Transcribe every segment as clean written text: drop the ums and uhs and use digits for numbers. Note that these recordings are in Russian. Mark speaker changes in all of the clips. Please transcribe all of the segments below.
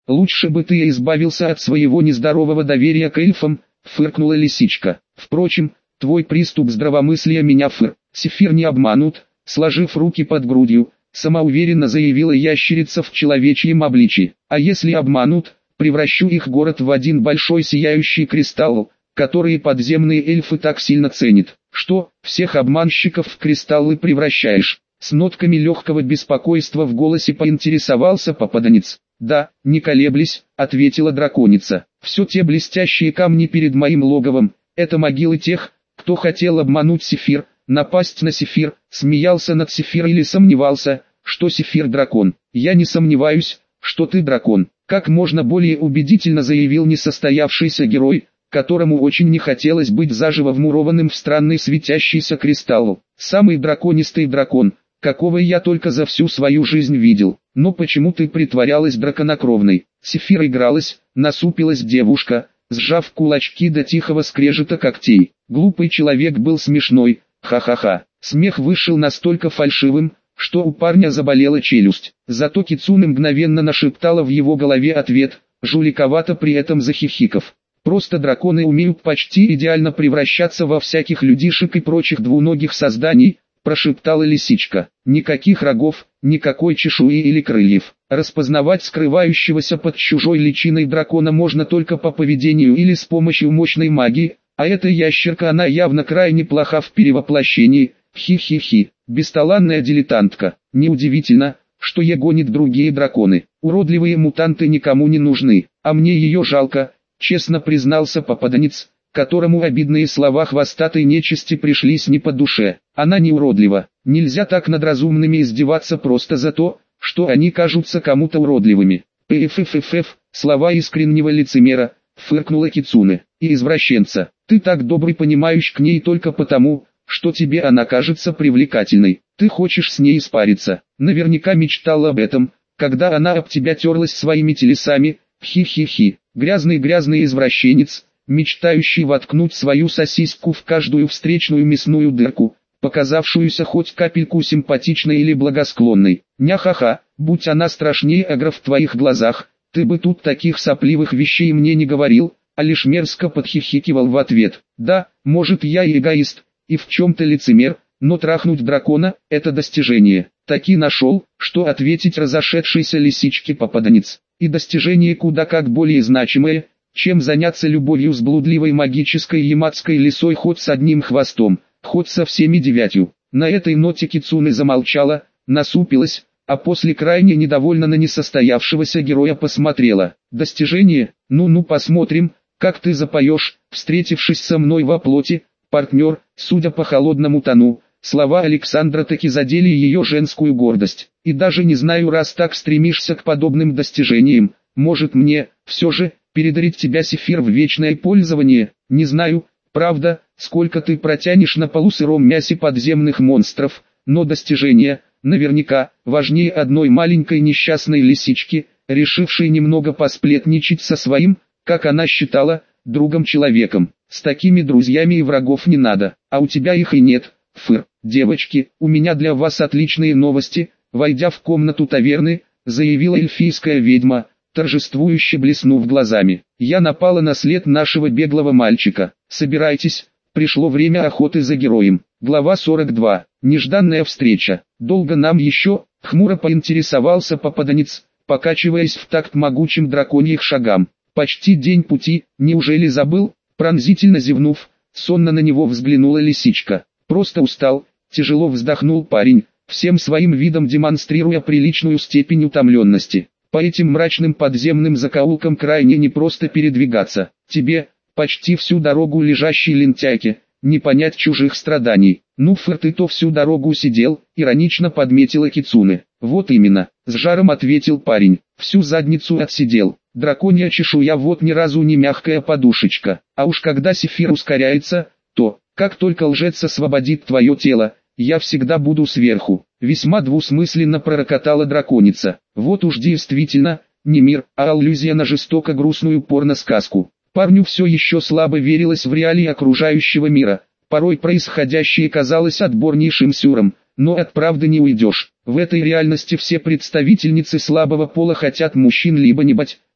Speaker 1: Лучше бы ты избавился от своего нездорового доверия к эльфам, фыркнула лисичка. Впрочем, твой приступ здравомыслия меня Сефир не обманут, сложив руки под грудью, самоуверенно заявила ящерица в человечьем обличии. А если обманут, превращу их город в один большой сияющий кристалл, который подземные эльфы так сильно ценят. Что, всех обманщиков в кристаллы превращаешь? С нотками легкого беспокойства в голосе поинтересовался попаданец. Да, не колеблясь, ответила драконица. Все те блестящие камни перед моим логовом, это могилы тех, кто хотел обмануть Сефир, напасть на Сефир, смеялся над Сефир или сомневался, что Сефир дракон. Я не сомневаюсь, что ты дракон. Как можно более убедительно заявил несостоявшийся герой, которому очень не хотелось быть заживо вмурованным в странный светящийся кристалл. Самый драконистый дракон, какого я только за всю свою жизнь видел. Но почему ты притворялась драконокровной? Сефир игралась, насупилась девушка, сжав кулачки до тихого скрежета когтей. Глупый человек был смешной, ха-ха-ха. Смех вышел настолько фальшивым, что у парня заболела челюсть. Зато Кицуне мгновенно нашептала в его голове ответ, жуликовато при этом захихиков. Просто драконы умеют почти идеально превращаться во всяких людишек и прочих двуногих созданий, прошептала лисичка. Никаких рогов, никакой чешуи или крыльев. Распознавать скрывающегося под чужой личиной дракона можно только по поведению или с помощью мощной магии, а эта ящерка она явно крайне плоха в перевоплощении. Хи-хи-хи, бесталанная дилетантка. Неудивительно, что ее гонят другие драконы. Уродливые мутанты никому не нужны, а мне ее жалко, честно признался попаданец, которому обидные слова хвостатой нечисти пришлись не по душе. Она не уродлива. Нельзя так над разумными издеваться просто за то, что они кажутся кому-то уродливыми. Пф, слова искреннего лицемера, фыркнула Кицуне. И извращенца, ты так добрый понимаешь к ней только потому, что тебе она кажется привлекательной. Ты хочешь с ней спариться. Наверняка мечтал об этом, когда она об тебя терлась своими телесами. Хи-хи-хи. Грязный извращенец, мечтающий воткнуть свою сосиску в каждую встречную мясную дырку, показавшуюся хоть капельку симпатичной или благосклонной. Ня-ха-ха, будь она страшнее агро в твоих глазах, ты бы тут таких сопливых вещей мне не говорил, а лишь мерзко подхихикивал в ответ. Да, может я и эгоист, и в чем-то лицемер, но трахнуть дракона – это достижение. Таки нашел, что ответить разошедшейся лисичке попаданец. И достижение куда как более значимое, чем заняться любовью с блудливой магической ямадской лисой хоть с одним хвостом, хоть со всеми 9. На этой ноте Кицуне замолчала, насупилась, а после крайне недовольно на несостоявшегося героя посмотрела. Достижение? Ну посмотрим, как ты запоешь, встретившись со мной во плоти, партнер. Судя по холодному тону, слова Александра таки задели ее женскую гордость. И даже не знаю, раз так стремишься к подобным достижениям, может мне, все же, передарить тебя Сефир в вечное пользование. Не знаю, правда, сколько ты протянешь на полусыром мясе подземных монстров, но достижения, наверняка, важнее одной маленькой несчастной лисички, решившей немного посплетничать со своим, как она считала, другом-человеком. С такими друзьями и врагов не надо, а у тебя их и нет. Девочки, у меня для вас отличные новости. Войдя в комнату таверны, заявила эльфийская ведьма, торжествующе блеснув глазами. Я напала на след нашего беглого мальчика. Собирайтесь, пришло время охоты за героем. Глава 42. Нежданная встреча. Долго нам еще? Хмуро поинтересовался попаданец, покачиваясь в такт могучим драконьих шагам. Почти день пути, неужели забыл? Пронзительно зевнув, сонно на него взглянула лисичка. Просто устал, тяжело вздохнул парень, всем своим видом демонстрируя приличную степень утомленности. По этим мрачным подземным закоулкам крайне непросто передвигаться. Тебе, почти всю дорогу лежащей лентяйке, не понять чужих страданий. Ну ты то всю дорогу сидел, иронично подметила Кицуне. Вот именно, с жаром ответил парень, всю задницу отсидел. Драконья чешуя вот ни разу не мягкая подушечка. А уж когда Сефир ускоряется, то, как только лжец освободит твое тело, я всегда буду сверху. Весьма двусмысленно пророкотала драконица. Вот уж действительно, не мир, а аллюзия на жестоко грустную порносказку. Парню все еще слабо верилось в реалии окружающего мира. Порой происходящее казалось отборнейшим сюром, но от правды не уйдешь. В этой реальности все представительницы слабого пола хотят мужчин либо не бать,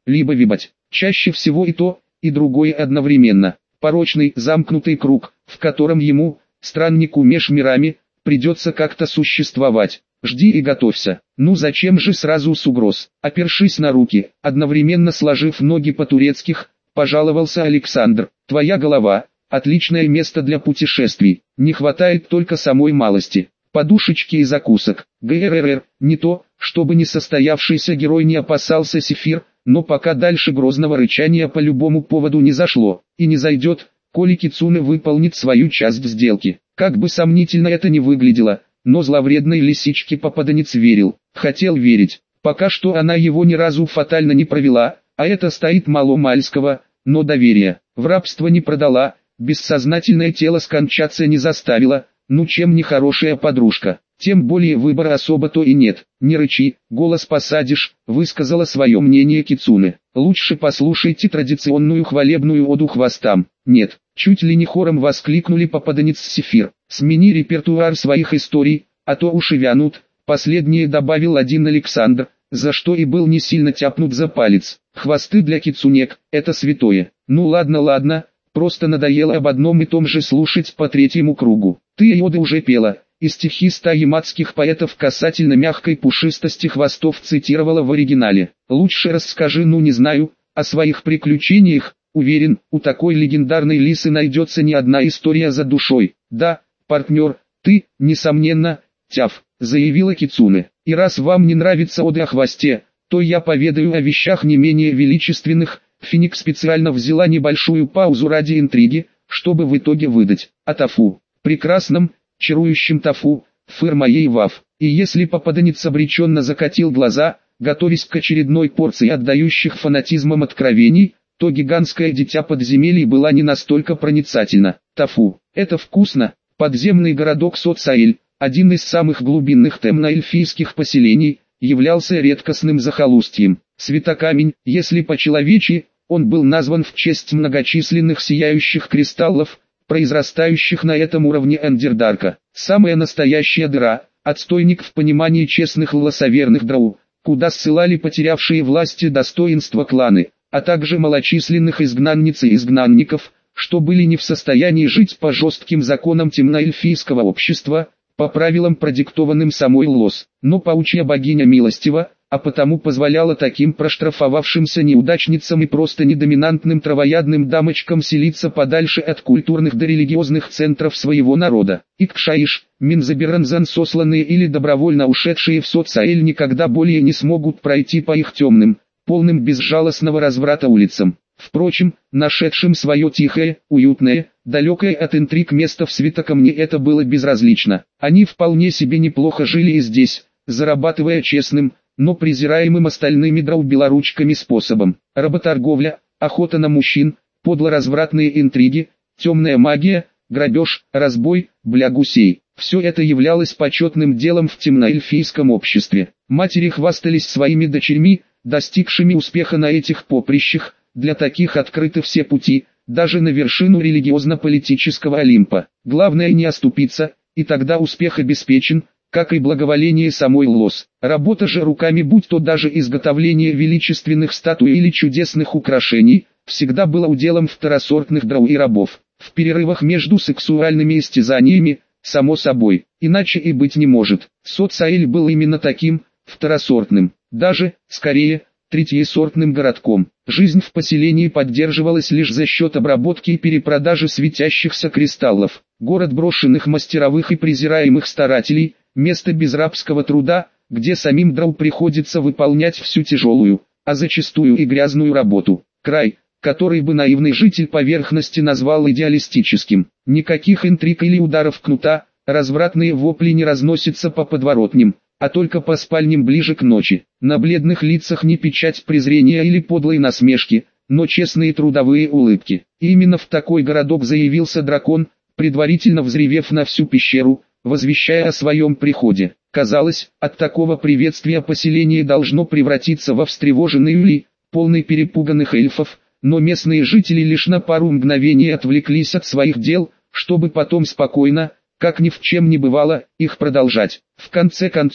Speaker 1: либо вибать. Чаще всего и то, и другое одновременно. Порочный, замкнутый круг, в котором ему, страннику меж мирами, придется как-то существовать. Жди и готовься. Ну зачем же сразу с угроз? Опершись на руки, одновременно сложив ноги по-турецких, пожаловался Александр. Твоя голова – отличное место для путешествий. Не хватает только самой малости. Подушечки и закусок. ГРР, не то, чтобы несостоявшийся герой не опасался Сефир, но пока дальше грозного рычания по любому поводу не зашло, и не зайдет, коли Кицуне выполнит свою часть сделки. Как бы сомнительно это ни выглядело, но зловредной лисичке попаданец верил, хотел верить. Пока что она его ни разу фатально не провела, а это стоит маломальского, но доверия. В рабство не продала, бессознательное тело скончаться не заставила, ну чем не хорошая подружка. Тем более выбора особо-то и нет. Не рычи, голос посадишь, высказала свое мнение Кицуне. Лучше послушайте традиционную хвалебную оду хвостам. Нет, чуть ли не хором воскликнули попаданец Сефир. Смени репертуар своих историй, а то уши вянут. Последнее добавил один Александр, за что и был не сильно тяпнут за палец. Хвосты для кицунек – это святое. Ну ладно, просто надоело об одном и том же слушать по третьему кругу. Ты и оды уже пела. И стихи 100 яматских поэтов касательно мягкой пушистости хвостов цитировала в оригинале. Лучше расскажи, ну не знаю, о своих приключениях. Уверен, у такой легендарной лисы найдется не одна история за душой. Да, партнер, ты, несомненно, тяв, заявила Кицуне. И раз вам не нравится оды о хвосте, то я поведаю о вещах не менее величественных. Финик специально взяла небольшую паузу ради интриги, чтобы в итоге выдать о Тафу, прекрасном, чарующим Тафу, фыр моей ваф. И если попаданец обреченно закатил глаза, готовясь к очередной порции отдающих фанатизмом откровений, то гигантское дитя подземелий была не настолько проницательна. Тафу, это вкусно. Подземный городок Соцаэль, один из самых глубинных темно-эльфийских поселений, являлся редкостным захолустьем. Светокамень, если по-человечи, он был назван в честь многочисленных сияющих кристаллов, произрастающих на этом уровне Эндердарка. Самая настоящая дыра, отстойник в понимании честных лосоверных драу, куда ссылали потерявшие власти достоинства кланы, а также малочисленных изгнанниц и изгнанников, что были не в состоянии жить по жестким законам темноэльфийского общества, по правилам, продиктованным самой Лос. Но паучья богиня милостива, а потому позволяла таким проштрафовавшимся неудачницам и просто недоминантным травоядным дамочкам селиться подальше от культурных до религиозных центров своего народа. Икшаиш, Минзабиранзан сосланные или добровольно ушедшие в Соцаэль никогда более не смогут пройти по их темным, полным безжалостного разврата улицам. Впрочем, нашедшим свое тихое, уютное, далекое от интриг место в Светокамне это было безразлично. Они вполне себе неплохо жили и здесь, зарабатывая честным, но презираемым остальными драу-белоручками способом. Работорговля, охота на мужчин, подло-развратные интриги, темная магия, грабеж, разбой, бля гусей. Все это являлось почетным делом в темноэльфийском обществе. Матери хвастались своими дочерьми, достигшими успеха на этих поприщах. Для таких открыты все пути, даже на вершину религиозно-политического Олимпа. Главное не оступиться, и тогда успех обеспечен, как и благоволение самой Лос. Работа же руками, будь то даже изготовление величественных статуй или чудесных украшений, всегда была уделом второсортных драу и рабов. В перерывах между сексуальными истязаниями, само собой, иначе и быть не может. Соцаэль был именно таким, второсортным, даже, скорее, третьесортным городком. Жизнь в поселении поддерживалась лишь за счет обработки и перепродажи светящихся кристаллов. Город брошенных мастеровых и презираемых старателей, место без рабского труда, где самим драу приходится выполнять всю тяжелую, а зачастую и грязную работу. Край, который бы наивный житель поверхности назвал идеалистическим. Никаких интриг или ударов кнута, развратные вопли не разносятся по подворотням, а только по спальням ближе к ночи. На бледных лицах не печать презрения или подлой насмешки, но честные трудовые улыбки. И именно в такой городок заявился дракон, предварительно взревев на всю пещеру, возвещая о своем приходе. Казалось, от такого приветствия поселение должно превратиться во встревоженный улей, полный перепуганных эльфов, но местные жители лишь на пару мгновений отвлеклись от своих дел, чтобы потом спокойно, как ни в чем не бывало, их продолжать. В конце концов,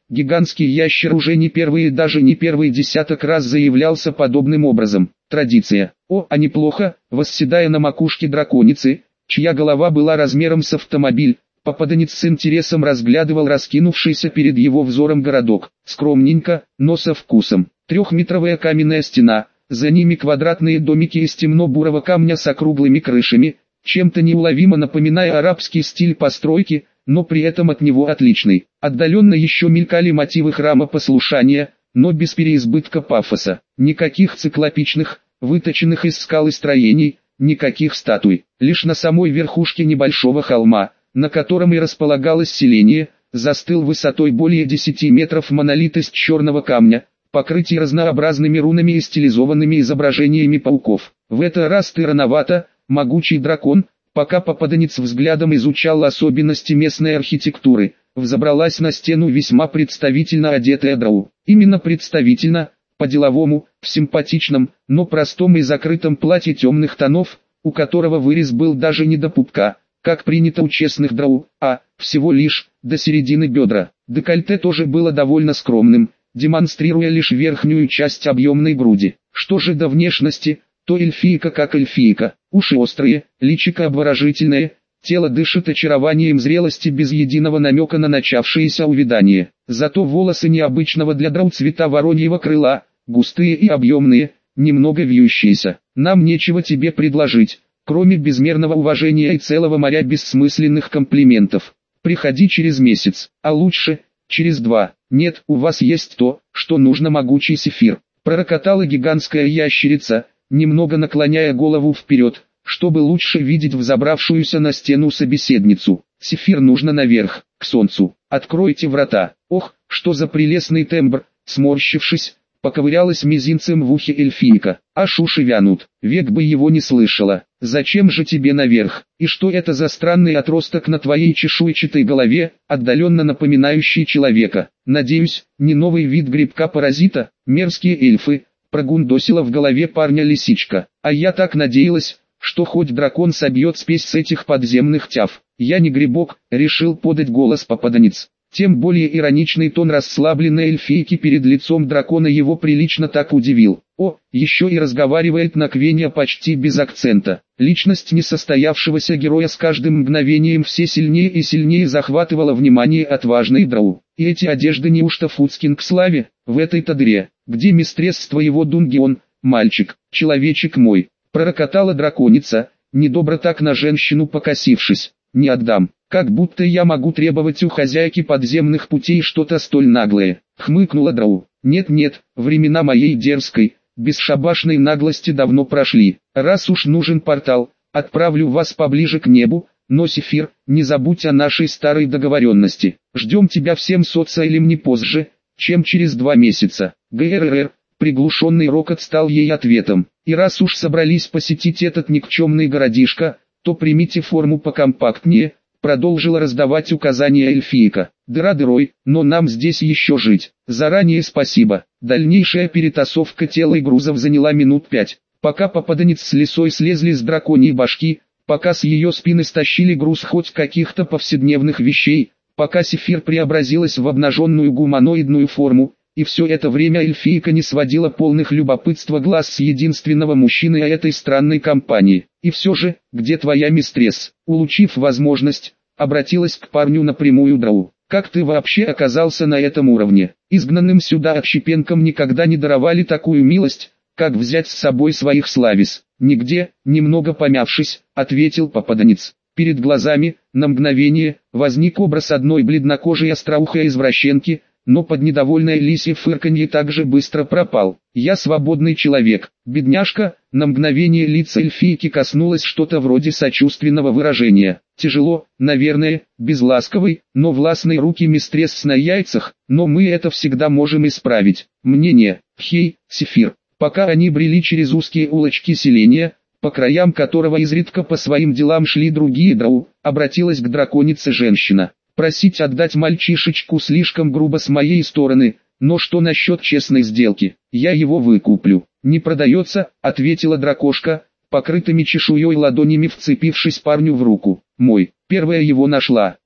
Speaker 1: Гигантский ящер уже не первый и даже не первый десяток раз заявлялся подобным образом. Традиция. А неплохо, восседая на макушке драконицы, чья голова была размером с автомобиль, попаданец с интересом разглядывал раскинувшийся перед его взором городок. Скромненько, но со вкусом. Трехметровая каменная стена, за ними квадратные домики из темно-бурого камня с округлыми крышами, чем-то неуловимо напоминая арабский стиль постройки, но при этом от него отличный. Отдаленно еще мелькали мотивы храма послушания, но без переизбытка пафоса. Никаких циклопичных, выточенных из скалы строений, никаких статуй. Лишь на самой верхушке небольшого холма, на котором и располагалось селение, застыл высотой более 10 метров монолит из черного камня, покрытый разнообразными рунами и стилизованными изображениями пауков. В этот раз ты рановато, могучий дракон, пока попаданец взглядом изучал особенности местной архитектуры, взобралась на стену весьма представительно одетая дроу. Именно представительно, по-деловому, в симпатичном, но простом и закрытом платье темных тонов, у которого вырез был даже не до пупка, как принято у честных дроу, а всего лишь до середины бедра. Декольте тоже было довольно скромным, демонстрируя лишь верхнюю часть объемной груди. Что же до внешности, то эльфийка как эльфийка, уши острые, личико обворожительное, тело дышит очарованием зрелости без единого намека на начавшееся увядание. Зато волосы необычного для дроу цвета вороньего крыла, густые и объемные, немного вьющиеся. Нам нечего тебе предложить, кроме безмерного уважения и целого моря бессмысленных комплиментов. Приходи через месяц, а лучше, через 2. Нет, у вас есть то, что нужно, могучий Сефир. Пророкотала гигантская ящерица, немного наклоняя голову вперед, чтобы лучше видеть взобравшуюся на стену собеседницу. Сефир, нужно наверх, к солнцу. Откройте врата. Ох, что за прелестный тембр, сморщившись, поковырялась мизинцем в ухе эльфийка. Аж уши вянут, век бы его не слышала. Зачем же тебе наверх? И что это за странный отросток на твоей чешуйчатой голове, отдаленно напоминающий человека? Надеюсь, не новый вид грибка-паразита? Мерзкие эльфы, прогундосила в голове парня лисичка. А я так надеялась, что хоть дракон собьет спесь с этих подземных тяв. Я не грибок, решил подать голос попаданец. Тем более ироничный тон расслабленной эльфийки перед лицом дракона его прилично так удивил. Еще и разговаривает на Квене почти без акцента. Личность несостоявшегося героя с каждым мгновением все сильнее и сильнее захватывала внимание отважной дроу. И эти одежды неужто Фуцкин к славе, в этой-то дыре, где мистресс твоего Дунгион, мальчик, человечек мой, пророкотала драконица, недобро так на женщину покосившись. Не отдам, как будто я могу требовать у хозяйки подземных путей что-то столь наглое, хмыкнула дроу. Нет-нет, времена моей дерзкой, бесшабашной наглости давно прошли. Раз уж нужен портал, отправлю вас поближе к небу, но Сефир, не забудь о нашей старой договоренности. Ждем тебя всем социалем не позже, чем через 2 месяца. ГРР, приглушенный рокот стал ей ответом. И раз уж собрались посетить этот никчемный городишко, то примите форму покомпактнее, продолжила раздавать указания эльфийка. Дыра дырой, но нам здесь еще жить. Заранее спасибо. Дальнейшая перетасовка тела и грузов заняла минут 5. Пока попаданец с лисой слезли с драконьей башки, пока с ее спины стащили груз хоть каких-то повседневных вещей, пока Сефир преобразилась в обнаженную гуманоидную форму, и все это время эльфийка не сводила полных любопытства глаз с единственного мужчины этой странной компании. И все же, где твоя мистресс? Улучив возможность, обратилась к парню напрямую дроу. Как ты вообще оказался на этом уровне? Изгнанным сюда отщепенкам никогда не даровали такую милость, как взять с собой своих славис. Нигде, немного помявшись, ответил попаданец. Перед глазами, на мгновение, возник образ одной бледнокожей остроухой извращенки, но под недовольное лисье фырканье также быстро пропал. Я свободный человек, бедняжка. На мгновение лица эльфийки коснулось что-то вроде сочувственного выражения. Тяжело, наверное, без ласковой, но властной руки мистресс на яйцах, но мы это всегда можем исправить. Мнение, хей, Сефир. Пока они брели через узкие улочки селения, по краям которого изредка по своим делам шли другие дроу, обратилась к драконице женщина. Просить отдать мальчишечку слишком грубо с моей стороны, но что насчет честной сделки? Я его выкуплю. Не продается, ответила дракошка, покрытыми чешуей ладонями вцепившись парню в руку. Мой, первая его нашла.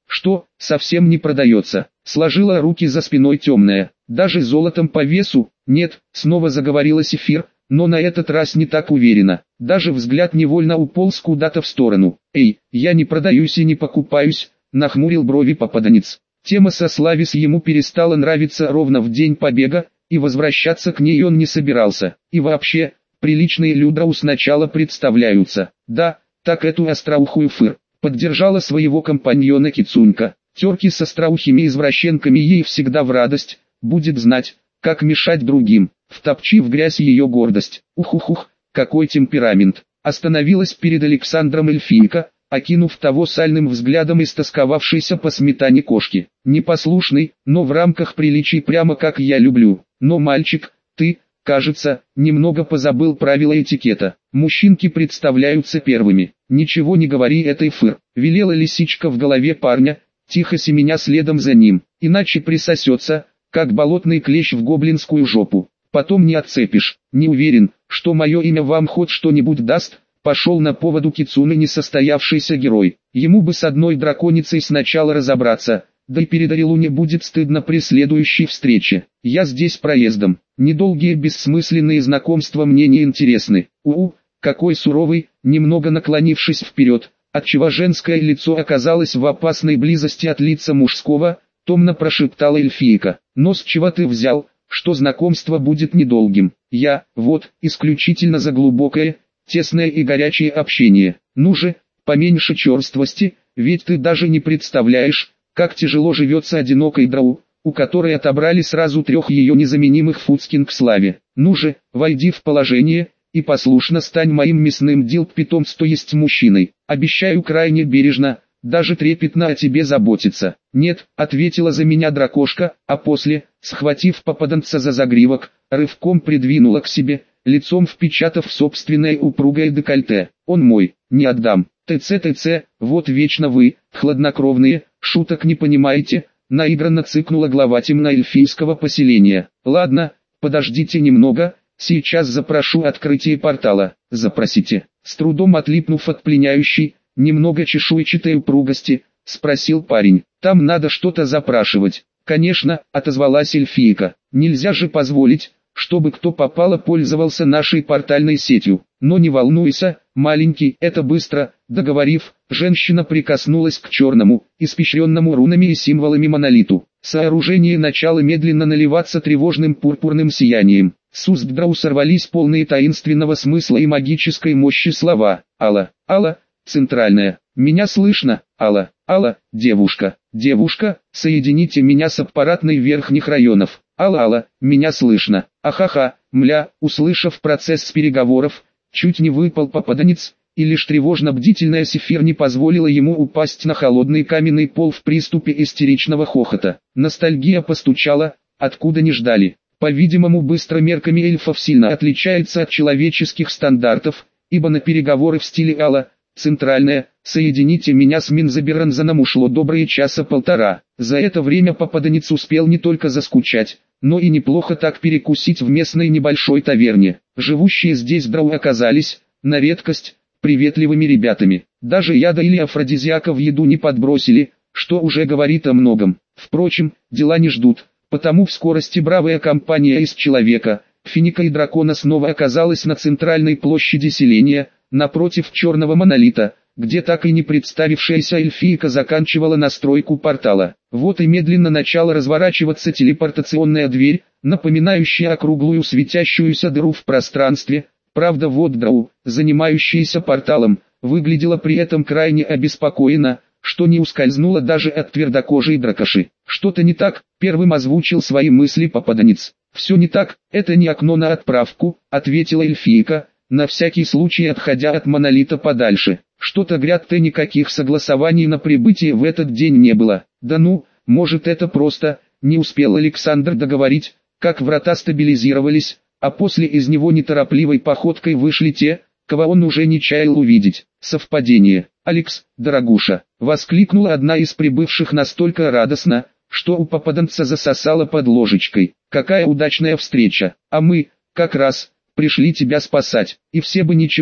Speaker 1: Что, совсем не продается? Сложила руки за спиной темная. Даже золотом по весу? Нет, снова заговорила Сефир, но на этот раз не так уверенно. Даже взгляд невольно уполз куда-то в сторону. Эй, я не продаюсь и не покупаюсь, нахмурил брови попаданец. Тема со Славис ему перестала нравиться ровно в день побега, и возвращаться к ней он не собирался. И вообще, приличные Людрау сначала представляются. Да, так эту остроухую Фыр поддержала своего компаньона Кицунька. Терки с остроухими извращенками ей всегда в радость, будет знать, как мешать другим. Втопчи в грязь ее гордость. Ух-ух-ух, какой темперамент. Остановилась перед Александром эльфийка, окинув того сальным взглядом истосковавшейся по сметане кошки. Непослушный, но в рамках приличий прямо как я люблю. Но мальчик, ты, кажется, немного позабыл правила этикета. Мужчинки представляются первыми. Ничего не говори этой Фыр, велела лисичка в голове парня, тихо семеня следом за ним, иначе присосется, как болотный клещ в гоблинскую жопу. Потом не отцепишь. Не уверен, что мое имя вам хоть что-нибудь даст. Пошел на поводу Кицуны несостоявшийся герой. Ему бы с одной драконицей сначала разобраться, да и перед Арилуне будет стыдно при следующей встрече. Я здесь проездом. Недолгие бессмысленные знакомства мне не интересны. Какой суровый, немного наклонившись вперед, отчего женское лицо оказалось в опасной близости от лица мужского, томно прошептала эльфийка. Но с чего ты взял, что знакомство будет недолгим? Я, исключительно за глубокое, тесное и горячее общение. Ну же, поменьше черствости, ведь ты даже не представляешь, как тяжело живется одинокой драу, у которой отобрали сразу 3 ее незаменимых фудскин к славе. Ну же, войди в положение, и послушно стань моим мясным дилп-питом, то есть мужчиной. Обещаю крайне бережно, даже трепетно о тебе заботиться. Нет, ответила за меня дракошка, а после, схватив попаданца за загривок, рывком придвинула к себе, лицом впечатав собственное упругое декольте. Он мой, не отдам. ТЦ, вот вечно вы, хладнокровные, шуток не понимаете, наигранно цыкнула глава темноэльфийского поселения. Ладно, подождите немного, сейчас запрошу открытие портала. Запросите. С трудом отлипнув от пленяющей, немного чешуйчатой упругости, спросил парень. Там надо что-то запрашивать. Конечно, отозвалась эльфийка. Нельзя же позволить, чтобы кто попало пользовался нашей портальной сетью. Но не волнуйся, маленький, это быстро. Договорив, женщина прикоснулась к черному, испещренному рунами и символами монолиту. Сооружение начало медленно наливаться тревожным пурпурным сиянием. С уст Драу сорвались полные таинственного смысла и магической мощи слова. Алла, центральная. Меня слышно? Алла, девушка, соедините меня с аппаратной верхних районов. Алла, меня слышно. Ахаха, мля, услышав процесс переговоров, чуть не выпал попаданец, и лишь тревожно-бдительная Сефир не позволила ему упасть на холодный каменный пол в приступе истеричного хохота. Ностальгия постучала, откуда не ждали. По-видимому, быстромерками эльфов сильно отличается от человеческих стандартов, ибо на переговоры в стиле Алла, центральная, соедините меня с Минзаберанзаном ушло добрые часа полтора. За это время попаданец успел не только заскучать, но и неплохо так перекусить в местной небольшой таверне. Живущие здесь драу оказались, на редкость, приветливыми ребятами. Даже яда или афродизиака в еду не подбросили, что уже говорит о многом. Впрочем, дела не ждут, потому в скорости бравая компания из человека, финика и дракона снова оказалась на центральной площади селения, напротив черного монолита, где так и не представившаяся эльфийка заканчивала настройку портала. Вот и медленно начала разворачиваться телепортационная дверь, напоминающая округлую светящуюся дыру в пространстве. Правда, драу, занимающаяся порталом, выглядела при этом крайне обеспокоена, что не ускользнула даже от твердокожей дракоши. Что-то не так, первым озвучил свои мысли попаданец. Все не так, это не окно на отправку, ответила эльфийка, на всякий случай отходя от монолита подальше. Что-то гряд-то никаких согласований на прибытие в этот день не было. Да ну, может это просто, не успел Александр договорить, как врата стабилизировались, а после из него неторопливой походкой вышли те, кого он уже не чаял увидеть. Совпадение. «Алекс, дорогуша!» — воскликнула одна из прибывших настолько радостно, что у попаданца засосало под ложечкой. «Какая удачная встреча! А мы, как раз, пришли тебя спасать, и все бы ничего,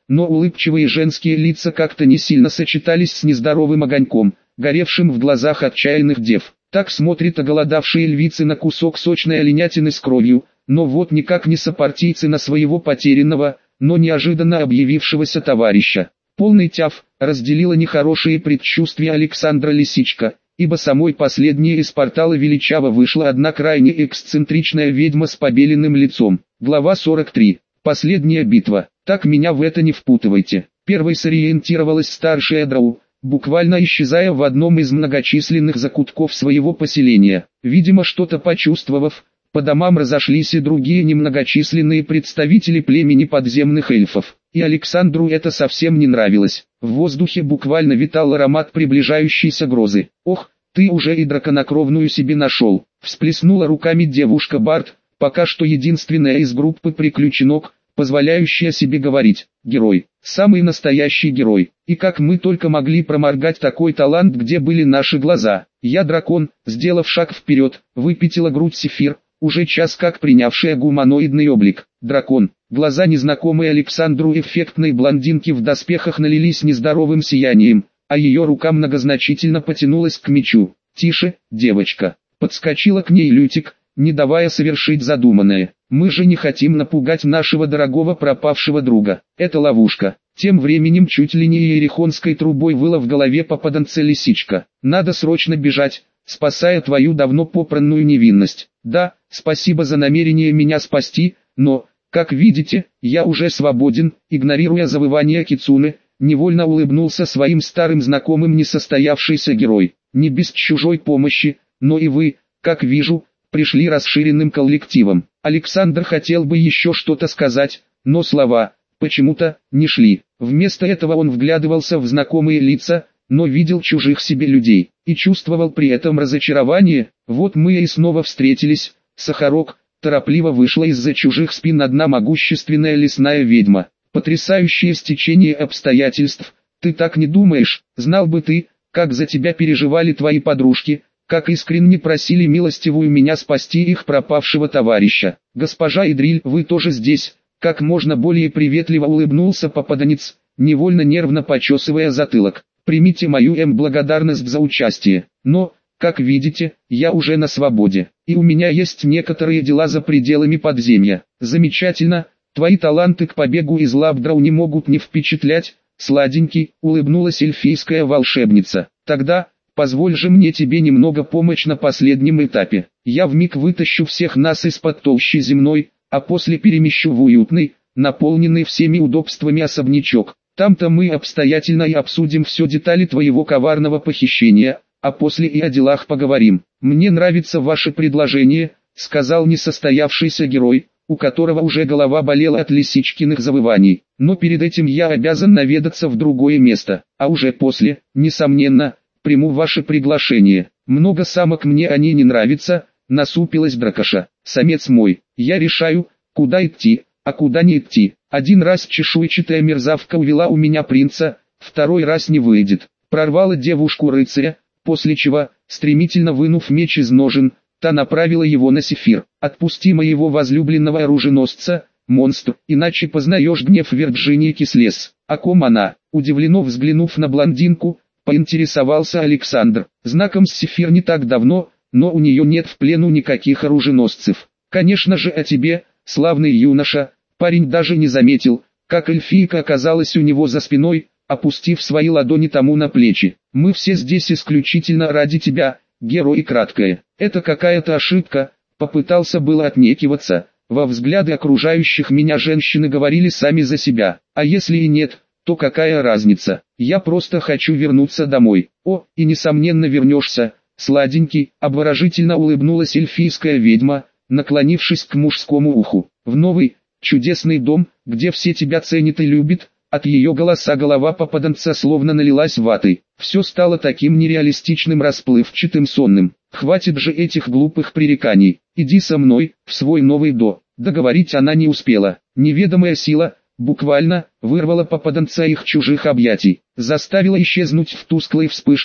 Speaker 1: но улыбчивые женские лица как-то не сильно сочетались с нездоровым огоньком, горевшим в глазах отчаянных дев. Так смотрят оголодавшие львицы на кусок сочной оленятины с кровью, но вот никак не сопартийцы на своего потерянного, но неожиданно объявившегося товарища. Полный тяв разделила нехорошие предчувствия Александра Лисичка, ибо самой последней из портала величаво вышла одна крайне эксцентричная ведьма с побеленным лицом. Глава 43. Последняя битва. Так меня в это не впутывайте. Первой сориентировалась старшая Драу, буквально исчезая в одном из многочисленных закутков своего поселения. Видимо, что-то почувствовав, по домам разошлись и другие немногочисленные представители племени подземных эльфов. И Александру это совсем не нравилось. В воздухе буквально витал аромат приближающейся грозы. «Ох, ты уже и драконокровную себе нашел!» Всплеснула руками девушка Барт, пока что единственная из группы приключенок, позволяющая себе говорить. Герой. Самый настоящий герой. И как мы только могли проморгать такой талант, где были наши глаза. Я дракон, сделав шаг вперед, выпятила грудь Сефир, уже час как принявшая гуманоидный облик. Дракон. Глаза незнакомой Александру эффектной блондинки в доспехах налились нездоровым сиянием, а ее рука многозначительно потянулась к мечу. «Тише, девочка!» Подскочила к ней Лютик, не давая совершить задуманное. «Мы же не хотим напугать нашего дорогого пропавшего друга. Это ловушка». Тем временем чуть ли не иерихонской трубой выла в голове попаданца Лисичка. «Надо срочно бежать, спасая твою давно попранную невинность. Да, спасибо за намерение меня спасти, но, как видите, я уже свободен». Игнорируя завывание кицуны, невольно улыбнулся своим старым знакомым несостоявшийся герой. «Не без чужой помощи, но и вы, как вижу, пришли расширенным коллективом». Александр хотел бы еще что-то сказать, но слова почему-то не шли. Вместо этого он вглядывался в знакомые лица, но видел чужих себе людей, и чувствовал при этом разочарование. «Вот мы и снова встретились, Сахарок», торопливо вышла из-за чужих спин одна могущественная лесная ведьма. «Потрясающее стечение обстоятельств, ты так не думаешь? Знал бы ты, как за тебя переживали твои подружки, как искренне просили милостивую меня спасти их пропавшего товарища. Госпожа Идриль, вы тоже здесь?» Как можно более приветливо улыбнулся попаданец, невольно нервно почесывая затылок. «Примите мою благодарность за участие, но, как видите, я уже на свободе, и у меня есть некоторые дела за пределами подземья». «Замечательно, твои таланты к побегу из Лабдрау не могут не впечатлять, сладенький», улыбнулась эльфийская волшебница. «Тогда, позволь же мне тебе немного помочь на последнем этапе. Я вмиг вытащу всех нас из-под толщи земной, а после перемещу в уютный, наполненный всеми удобствами особнячок. Там-то мы обстоятельно и обсудим все детали твоего коварного похищения, а после и о делах поговорим». «Мне нравится ваше предложение», — сказал несостоявшийся герой, у которого уже голова болела от лисичкиных завываний. «Но перед этим я обязан наведаться в другое место, а уже после, несомненно, приму ваше приглашение. Много самок мне они не нравятся», — насупилась дракоша. «Самец мой, я решаю, куда идти, а куда не идти. Один раз чешуйчатая мерзавка увела у меня принца, второй раз не выйдет». Прорвала девушку рыцаря, после чего, стремительно вынув меч из ножен, та направила его на Сефир. «Отпусти моего возлюбленного оруженосца, монстр, иначе познаешь гнев Вирджинии Кислес». «О ком она?» Удивленно взглянув на блондинку, поинтересовался Александр. Знаком с Сефир не так давно, но у нее нет в плену никаких оруженосцев. «Конечно же о тебе, славный юноша». Парень даже не заметил, как эльфийка оказалась у него за спиной, опустив свои ладони тому на плечи. «Мы все здесь исключительно ради тебя, герой». Краткое. «Это какая-то ошибка», попытался было отнекиваться. Во взгляды окружающих меня женщины говорили сами за себя. «А если и нет, то какая разница? Я просто хочу вернуться домой». «О, и несомненно вернешься, сладенький», обворожительно улыбнулась эльфийская ведьма, наклонившись к мужскому уху. «В новый, чудесный дом, где все тебя ценят и любят». От ее голоса голова попаданца словно налилась ватой. Все стало таким нереалистичным, расплывчатым, сонным. «Хватит же этих глупых пререканий. Иди со мной, в свой новый до». Договорить она не успела. Неведомая сила, буквально, вырвала попаданца их чужих объятий, заставила исчезнуть в тусклой вспышке,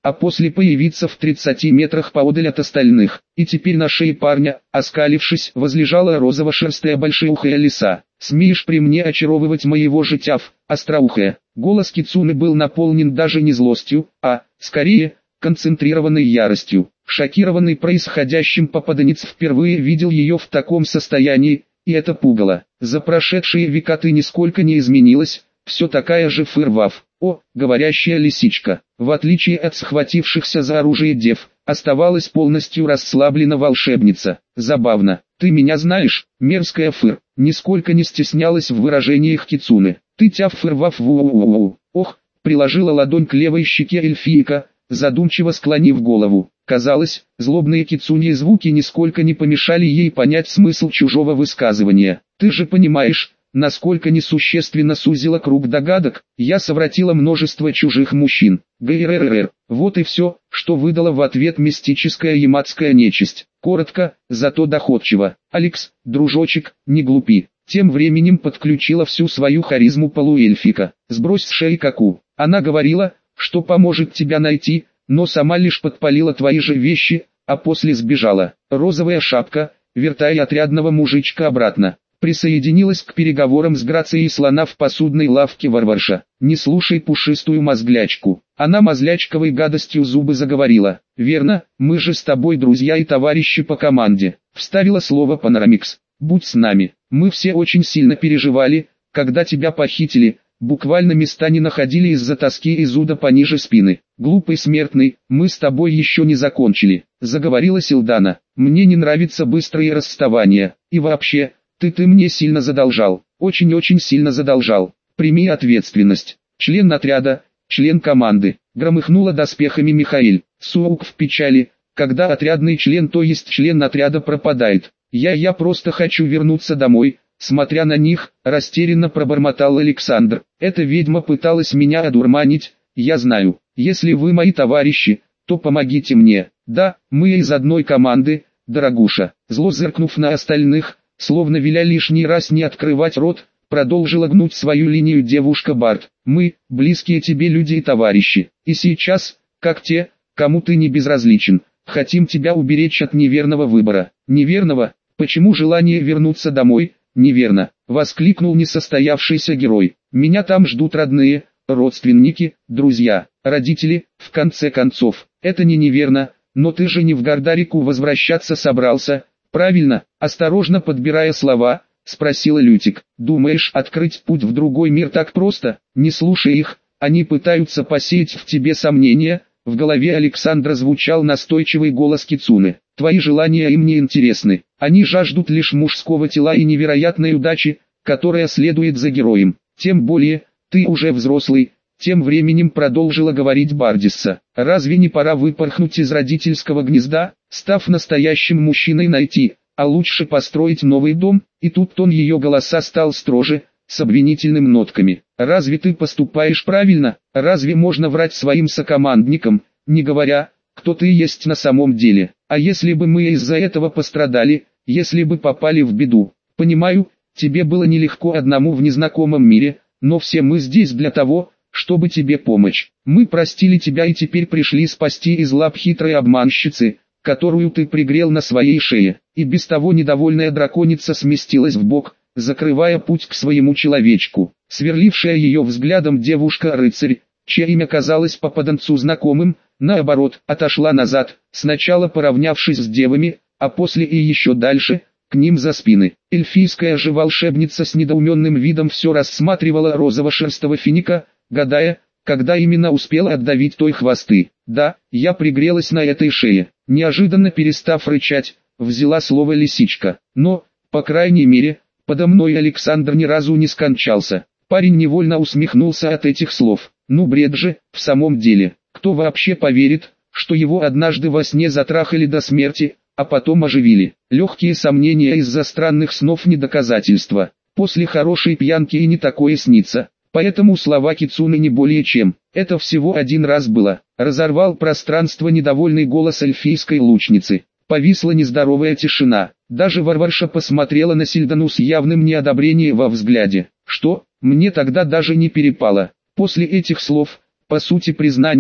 Speaker 1: а после появиться в 30 метрах поодаль от остальных. И теперь на шее парня, оскалившись, возлежала розово-шерстая большеухая лиса. «Смеешь при мне очаровывать моего житяв, остроухая?» Голос Кицуны был наполнен даже не злостью, а, скорее, концентрированной яростью. Шокированный происходящим попаданец впервые видел ее в таком состоянии, и это пугало. За прошедшие века ты нисколько не изменилась, все такая же фырвав. О, говорящая лисичка, в отличие от схватившихся за оружие дев, оставалась полностью расслаблена волшебница. Забавно, ты меня знаешь, мерзкая фыр, нисколько не стеснялась в выражениях Кицуны. Ты тяв фырвав ву-у-у-у. Ох, приложила ладонь к левой щеке эльфийка, задумчиво склонив голову. Казалось, злобные кицуньи звуки нисколько не помешали ей понять смысл чужого высказывания. «Ты же понимаешь, насколько несущественно сузила круг догадок, я совратила множество чужих мужчин. ГРРР. Вот и все, что выдала в ответ мистическая яматская нечисть. Коротко, зато доходчиво. Алекс, дружочек, не глупи». Тем временем подключила всю свою харизму полуэльфика. «Сбрось с шеи каку». Она говорила, что поможет тебя найти, но сама лишь подпалила твои же вещи, а после сбежала. Розовая шапка, вертая отрядного мужичка обратно, присоединилась к переговорам с Грацией слона в посудной лавке варварша. «Не слушай пушистую мозглячку». Она мозлячковой гадостью зубы заговорила. «Верно, мы же с тобой друзья и товарищи по команде», — вставила слово Панорамикс. «Будь с нами, мы все очень сильно переживали, когда тебя похитили». Буквально места не находили из-за тоски и зуда пониже спины. «Глупый смертный, мы с тобой еще не закончили», — заговорила Силдана. «Мне не нравится быстрые расставания. И вообще, ты мне сильно задолжал. Очень-очень сильно задолжал. Прими ответственность. Член отряда, член команды», — громыхнула доспехами Михаэль. Суок в печали, когда отрядный член, то есть член отряда, пропадает. Я просто хочу вернуться домой». Смотря на них, растерянно пробормотал Александр. «Эта ведьма пыталась меня одурманить, я знаю. Если вы мои товарищи, то помогите мне. Да, мы из одной команды, дорогуша». Зло зыркнув на остальных, словно веля лишний раз не открывать рот, продолжила гнуть свою линию девушка Барт. «Мы, близкие тебе люди и товарищи, и сейчас, как те, кому ты не безразличен, хотим тебя уберечь от неверного выбора». «Неверного? Почему желание вернуться домой?» «Неверно», — воскликнул несостоявшийся герой. «Меня там ждут родные, родственники, друзья, родители, в конце концов. Это не неверно, но ты же не в Гордарику возвращаться собрался, правильно?» Осторожно подбирая слова, спросила Лютик. «Думаешь, открыть путь в другой мир так просто? Не слушай их, они пытаются посеять в тебе сомнения». В голове Александра звучал настойчивый голос Кицуны. «Твои желания им не интересны. Они жаждут лишь мужского тела и невероятной удачи, которая следует за героем. Тем более, ты уже взрослый». Тем временем продолжила говорить Бардисса. «Разве не пора выпорхнуть из родительского гнезда, став настоящим мужчиной, найти, а лучше построить новый дом?» И тут тон ее голоса стал строже, с обвинительными нотками. «Разве ты поступаешь правильно? Разве можно врать своим сокомандникам, не говоря, кто ты есть на самом деле? А если бы мы из-за этого пострадали, если бы попали в беду? Понимаю, тебе было нелегко одному в незнакомом мире, но все мы здесь для того, чтобы тебе помочь. Мы простили тебя и теперь пришли спасти из лап хитрой обманщицы, которую ты пригрел на своей шее». И без того недовольная драконица сместилась вбок, закрывая путь к своему человечку. Сверлившая ее взглядом девушка-рыцарь, чье имя казалось попаданцу знакомым, наоборот, отошла назад, сначала поравнявшись с девами, а после и еще дальше, к ним за спины. Эльфийская же волшебница с недоуменным видом все рассматривала розово-шерстого финика, гадая, когда именно успела отдавить той хвосты. «Да, я пригрелась на этой шее», неожиданно перестав рычать, взяла слово лисичка. «Но, по крайней мере, подо мной Александр ни разу не скончался». Парень невольно усмехнулся от этих слов. Ну бред же, в самом деле, кто вообще поверит, что его однажды во сне затрахали до смерти, а потом оживили? Легкие сомнения из-за странных снов не доказательства. После хорошей пьянки и не такое снится. Поэтому слова Кицуны не более чем. Это всего один раз было. Разорвал пространство недовольный голос эльфийской лучницы. Повисла нездоровая тишина. Даже варварша посмотрела на Сильдану с явным неодобрением во взгляде. «Что? Мне тогда даже не перепало». После этих слов, по сути признания,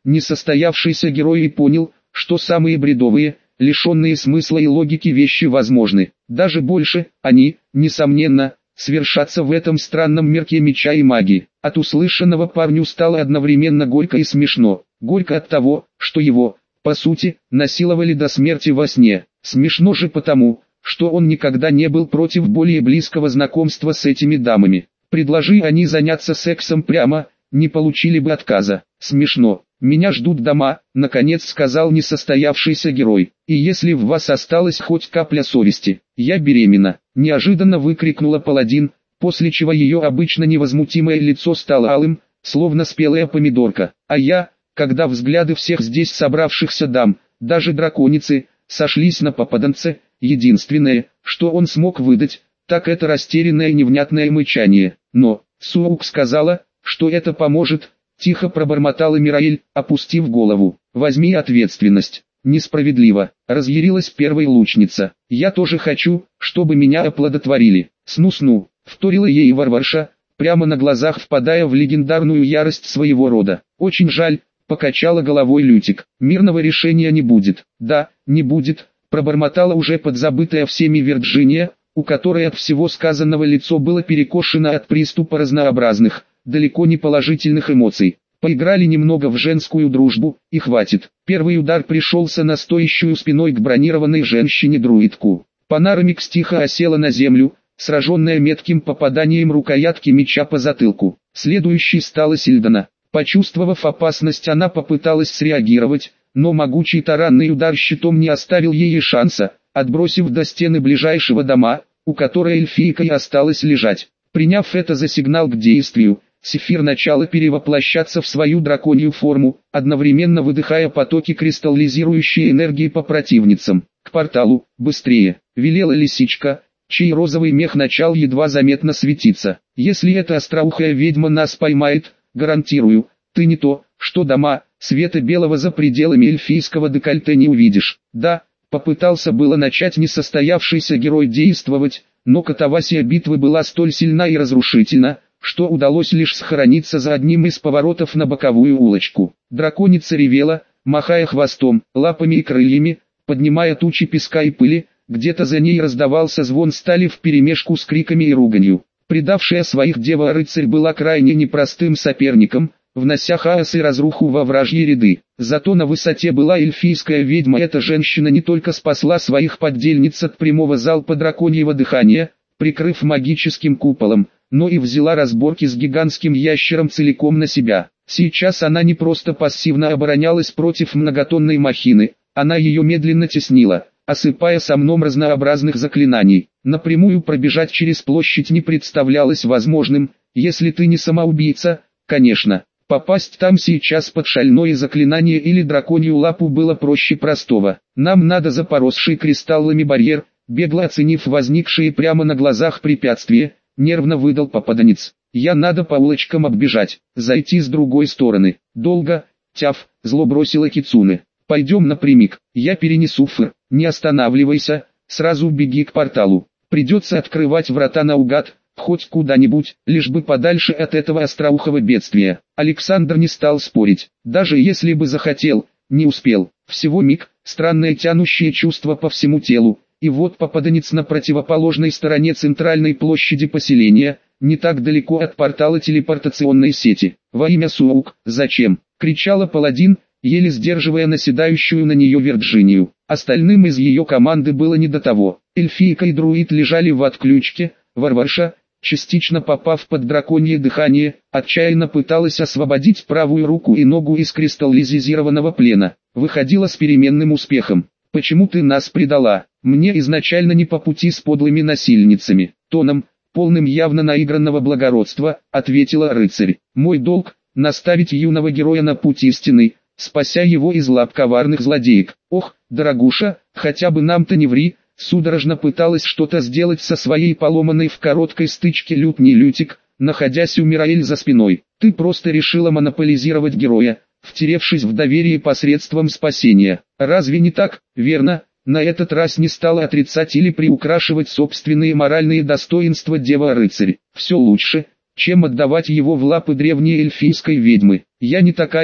Speaker 1: несостоявшийся герой и понял, что самые бредовые, лишенные смысла и логики вещи возможны. Даже больше, они, несомненно, свершатся в этом странном мирке меча и магии. От услышанного парню стало одновременно горько и смешно. Горько от того, что его, по сути, насиловали до смерти во сне. Смешно же потому, что он никогда не был против более близкого знакомства с этими дамами. Предложи они заняться сексом прямо, не получили бы отказа. Смешно. «Меня ждут дома», — наконец сказал несостоявшийся герой. «И если в вас осталась хоть капля совести, я беременна», — неожиданно выкрикнула паладин, после чего ее обычно невозмутимое лицо стало алым, словно спелая помидорка. А я, когда взгляды всех здесь собравшихся дам, даже драконицы, сошлись на попаданце, единственное, что он смог выдать, так это растерянное невнятное мычание. «Но, Суук сказала, что это поможет», — тихо пробормотала Мираэль, опустив голову. «Возьми ответственность». «Несправедливо», — разъярилась первая лучница. «Я тоже хочу, чтобы меня оплодотворили». «Сну-сну», — вторила ей варварша, прямо на глазах впадая в легендарную ярость своего рода. «Очень жаль», — покачала головой Лютик. «Мирного решения не будет». «Да, не будет», — пробормотала уже подзабытая всеми Вирджиния, у которой от всего сказанного лицо было перекошено от приступа разнообразных, далеко не положительных эмоций. Поиграли немного в женскую дружбу, и хватит. Первый удар пришелся на стоящую спиной к бронированной женщине-друидку. Панарамикс тихо осела на землю, сраженная метким попаданием рукоятки меча по затылку. Следующей стала Сильдана. Почувствовав опасность, она попыталась среагировать, но могучий таранный удар щитом не оставил ей шанса, отбросив до стены ближайшего дома, у которой эльфийка и осталась лежать. Приняв это за сигнал к действию, Сефир начала перевоплощаться в свою драконью форму, одновременно выдыхая потоки кристаллизирующей энергии по противницам. «К порталу, быстрее!» — велела лисичка, чей розовый мех начал едва заметно светиться. «Если эта остроухая ведьма нас поймает, гарантирую, ты не то, что дома, света белого за пределами эльфийского декольте не увидишь». «Да», — попытался было начать несостоявшийся герой действовать, но катавасия битвы была столь сильна и разрушительна, что удалось лишь схорониться за одним из поворотов на боковую улочку. Драконица ревела, махая хвостом, лапами и крыльями, поднимая тучи песка и пыли, где-то за ней раздавался звон стали вперемешку с криками и руганью. Предавшая своих дева-рыцарь была крайне непростым соперником, внося хаос и разруху во вражьи ряды. Зато на высоте была эльфийская ведьма. Эта женщина не только спасла своих поддельниц от прямого залпа драконьего дыхания, прикрыв магическим куполом, но и взяла разборки с гигантским ящером целиком на себя. Сейчас она не просто пассивно оборонялась против многотонной махины, она ее медленно теснила, осыпая сомном разнообразных заклинаний. Напрямую пробежать через площадь не представлялось возможным, если ты не самоубийца, конечно. Попасть там сейчас под шальное заклинание или драконью лапу было проще простого. «Нам надо за поросший кристаллами барьер», бегло оценив возникшие прямо на глазах препятствия, нервно выдал попаданец. «Я надо по улочкам оббежать, зайти с другой стороны». «Долго, тяв», зло бросила Кицуне. «Пойдем напрямик, я перенесу фыр, не останавливайся, сразу беги к порталу. Придется открывать врата наугад, хоть куда-нибудь, лишь бы подальше от этого остроухого бедствия». Александр не стал спорить, даже если бы захотел, не успел. Всего миг, странное тянущее чувство по всему телу, и вот попаданец на противоположной стороне центральной площади поселения, не так далеко от портала телепортационной сети. «Во имя Суук, зачем?» — кричала паладин, еле сдерживая наседающую на нее Вирджинию. Остальным из ее команды было не до того. Эльфийка и друид лежали в отключке, варварша, частично попав под драконье дыхание, отчаянно пыталась освободить правую руку и ногу из кристаллизированного плена. Выходила с переменным успехом. «Почему ты нас предала? Мне изначально не по пути с подлыми насильницами». Тоном, полным явно наигранного благородства, ответила рыцарь. «Мой долг — наставить юного героя на путь истины, спася его из лап коварных злодеек». «Ох, дорогуша, хотя бы нам-то не ври», судорожно пыталась что-то сделать со своей поломанной в короткой стычке Лютик, находясь у Мираэль за спиной. «Ты просто решила монополизировать героя, втеревшись в доверие посредством спасения. Разве не так, верно?» На этот раз не стала отрицать или приукрашивать собственные моральные достоинства дева-рыцарь. «Все лучше, чем отдавать его в лапы древней эльфийской ведьмы. Я не такая,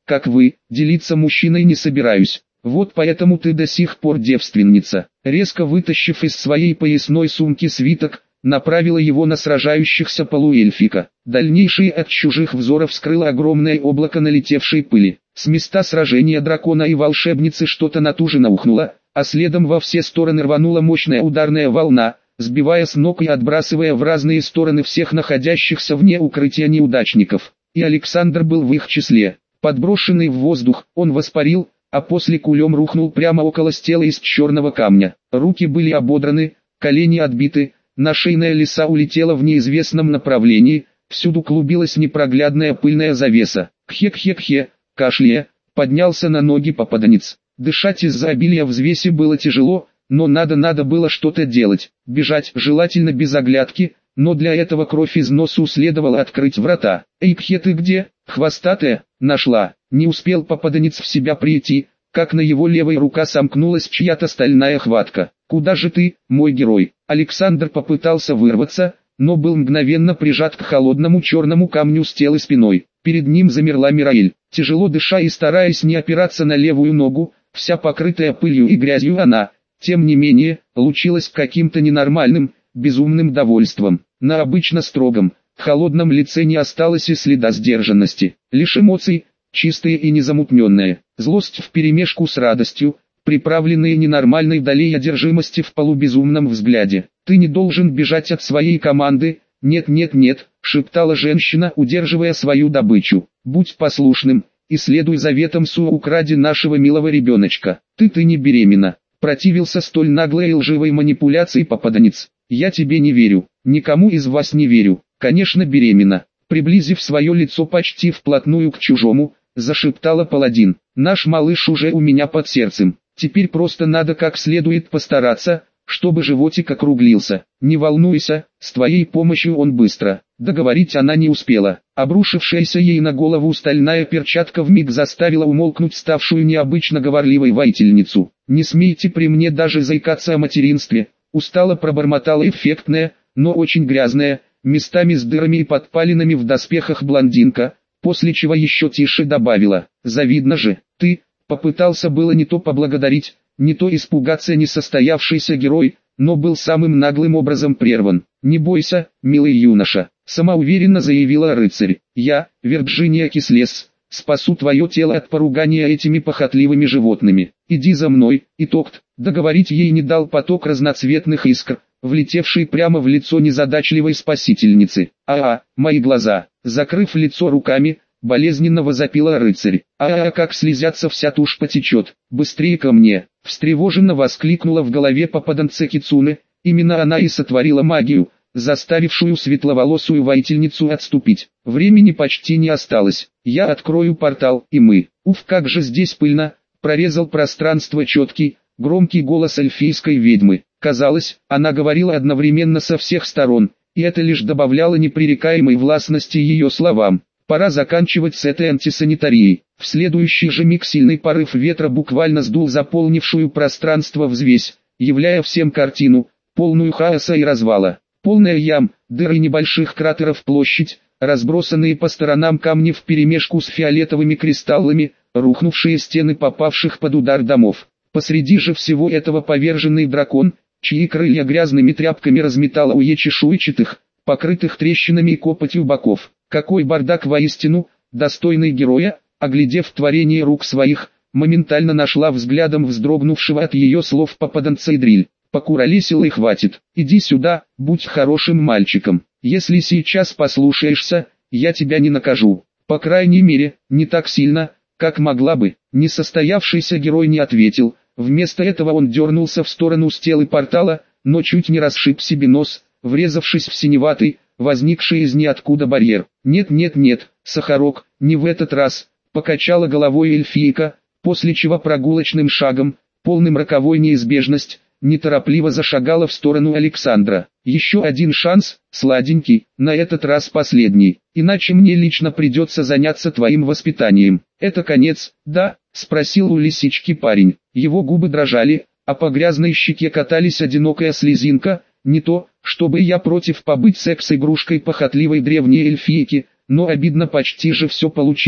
Speaker 1: как вы, делиться мужчиной не собираюсь. Вот поэтому ты до сих пор девственница». Резко вытащив из своей поясной сумки свиток, направила его на сражающихся полуэльфика. Дальнейшее от чужих взоров скрыло огромное облако налетевшей пыли. С места сражения дракона и волшебницы что-то натужно ухнуло, а следом во все стороны рванула мощная ударная волна, сбивая с ног и отбрасывая в разные стороны всех находящихся вне укрытия неудачников. И Александр был в их числе. Подброшенный в воздух, он воспарил, а после кулем рухнул прямо около стелы из черного камня. Руки были ободраны, колени отбиты, нашейная лиса улетела в неизвестном направлении, всюду клубилась непроглядная пыльная завеса. Кхе-кхе-кхе, кашляя, поднялся на ноги попаданец. Дышать из-за обилия взвеси было тяжело, но надо было что-то делать. Бежать, желательно без оглядки, но для этого кровь из носу следовало открыть врата. «Эй, Кхе, ты где, хвостатая?» «Нашла». Не успел попаданец в себя прийти, как на его левой рука сомкнулась чья-то стальная хватка. «Куда же ты, мой герой?» Александр попытался вырваться, но был мгновенно прижат к холодному черному камню стелы спиной. Перед ним замерла Мираэль. Тяжело дыша и стараясь не опираться на левую ногу, вся покрытая пылью и грязью она, тем не менее, лучилась каким-то ненормальным, безумным довольством. На обычно строгом, холодном лице не осталось и следа сдержанности. Лишь эмоции, чистые и незамутненные. Злость вперемешку с радостью, приправленные ненормальной долей одержимости в полубезумном взгляде. «Ты не должен бежать от своей команды, нет», шептала женщина, удерживая свою добычу. «Будь послушным, и следуй заветам Су, укради нашего милого ребеночка. Ты не беременна». Противился столь наглой и лживой манипуляции попаданец. «Я тебе не верю, никому из вас не верю. Конечно, беременна». Приблизив свое лицо почти вплотную к чужому, зашептала паладин. «Наш малыш уже у меня под сердцем. Теперь просто надо как следует постараться, чтобы животик округлился. Не волнуйся, с твоей помощью он быстро». Договорить она не успела. Обрушившаяся ей на голову стальная перчатка вмиг заставила умолкнуть ставшую необычно говорливой воительницу. «Не смейте при мне даже заикаться о материнстве», устало пробормотала эффектная, но очень грязная, местами с дырами и подпалинами в доспехах блондинка, после чего еще тише добавила: «Завидно же, ты». Попытался было не то поблагодарить, не то испугаться несостоявшийся герой, но был самым наглым образом прерван. «Не бойся, милый юноша», — самоуверенно заявила рыцарь. «Я, Вирджиния Кислес, спасу твое тело от поругания этими похотливыми животными. Иди за мной». И Токт, договорить ей не дал поток разноцветных искр, влетевший прямо в лицо незадачливой спасительницы. Мои глаза!» Закрыв лицо руками, болезненно возопила рыцарь. Как слезятся, вся тушь потечет. «Быстрее ко мне!» Встревоженно воскликнула в голове попаданца Кицуне. Именно она и сотворила магию, заставившую светловолосую воительницу отступить. Времени почти не осталось. «Я открою портал, и мы». «Уф, как же здесь пыльно!» Прорезал пространство четкий, громкий голос эльфийской ведьмы. Казалось, она говорила одновременно со всех сторон, и это лишь добавляло непререкаемой властности ее словам. Пора заканчивать с этой антисанитарией. В следующий же миг сильный порыв ветра буквально сдул заполнившую пространство взвесь, являя всем картину, полную хаоса и развала. Полная ям, дыр и небольших кратеров площадь, разбросанные по сторонам камни вперемешку с фиолетовыми кристаллами, рухнувшие стены попавших под удар домов. Посреди же всего этого поверженный дракон, чьи крылья грязными тряпками разметало уе чешуйчатых, покрытых трещинами и копотью боков. Какой бардак воистину, достойный героя, оглядев творение рук своих, моментально нашла взглядом вздрогнувшего от ее слов попаданца Идриль. «Покуролесила и хватит, иди сюда, будь хорошим мальчиком. Если сейчас послушаешься, я тебя не накажу. По крайней мере, не так сильно, как могла бы». Несостоявшийся герой не ответил, вместо этого он дернулся в сторону стелы портала, но чуть не расшиб себе нос, врезавшись в синеватый, возникший из ниоткуда барьер. «Нет, Сахарок, не в этот раз», — покачала головой эльфийка, после чего прогулочным шагом, полным роковой неизбежность, неторопливо зашагала в сторону Александра. «Еще один шанс, сладенький, на этот раз последний, иначе мне лично придется заняться твоим воспитанием». «Это конец, да?» — спросил у лисички парень. Его губы дрожали, а по грязной щеке катались одинокая слезинка. Не то, чтобы я против побыть секс-игрушкой похотливой древней эльфийки, но обидно, почти же все получилось.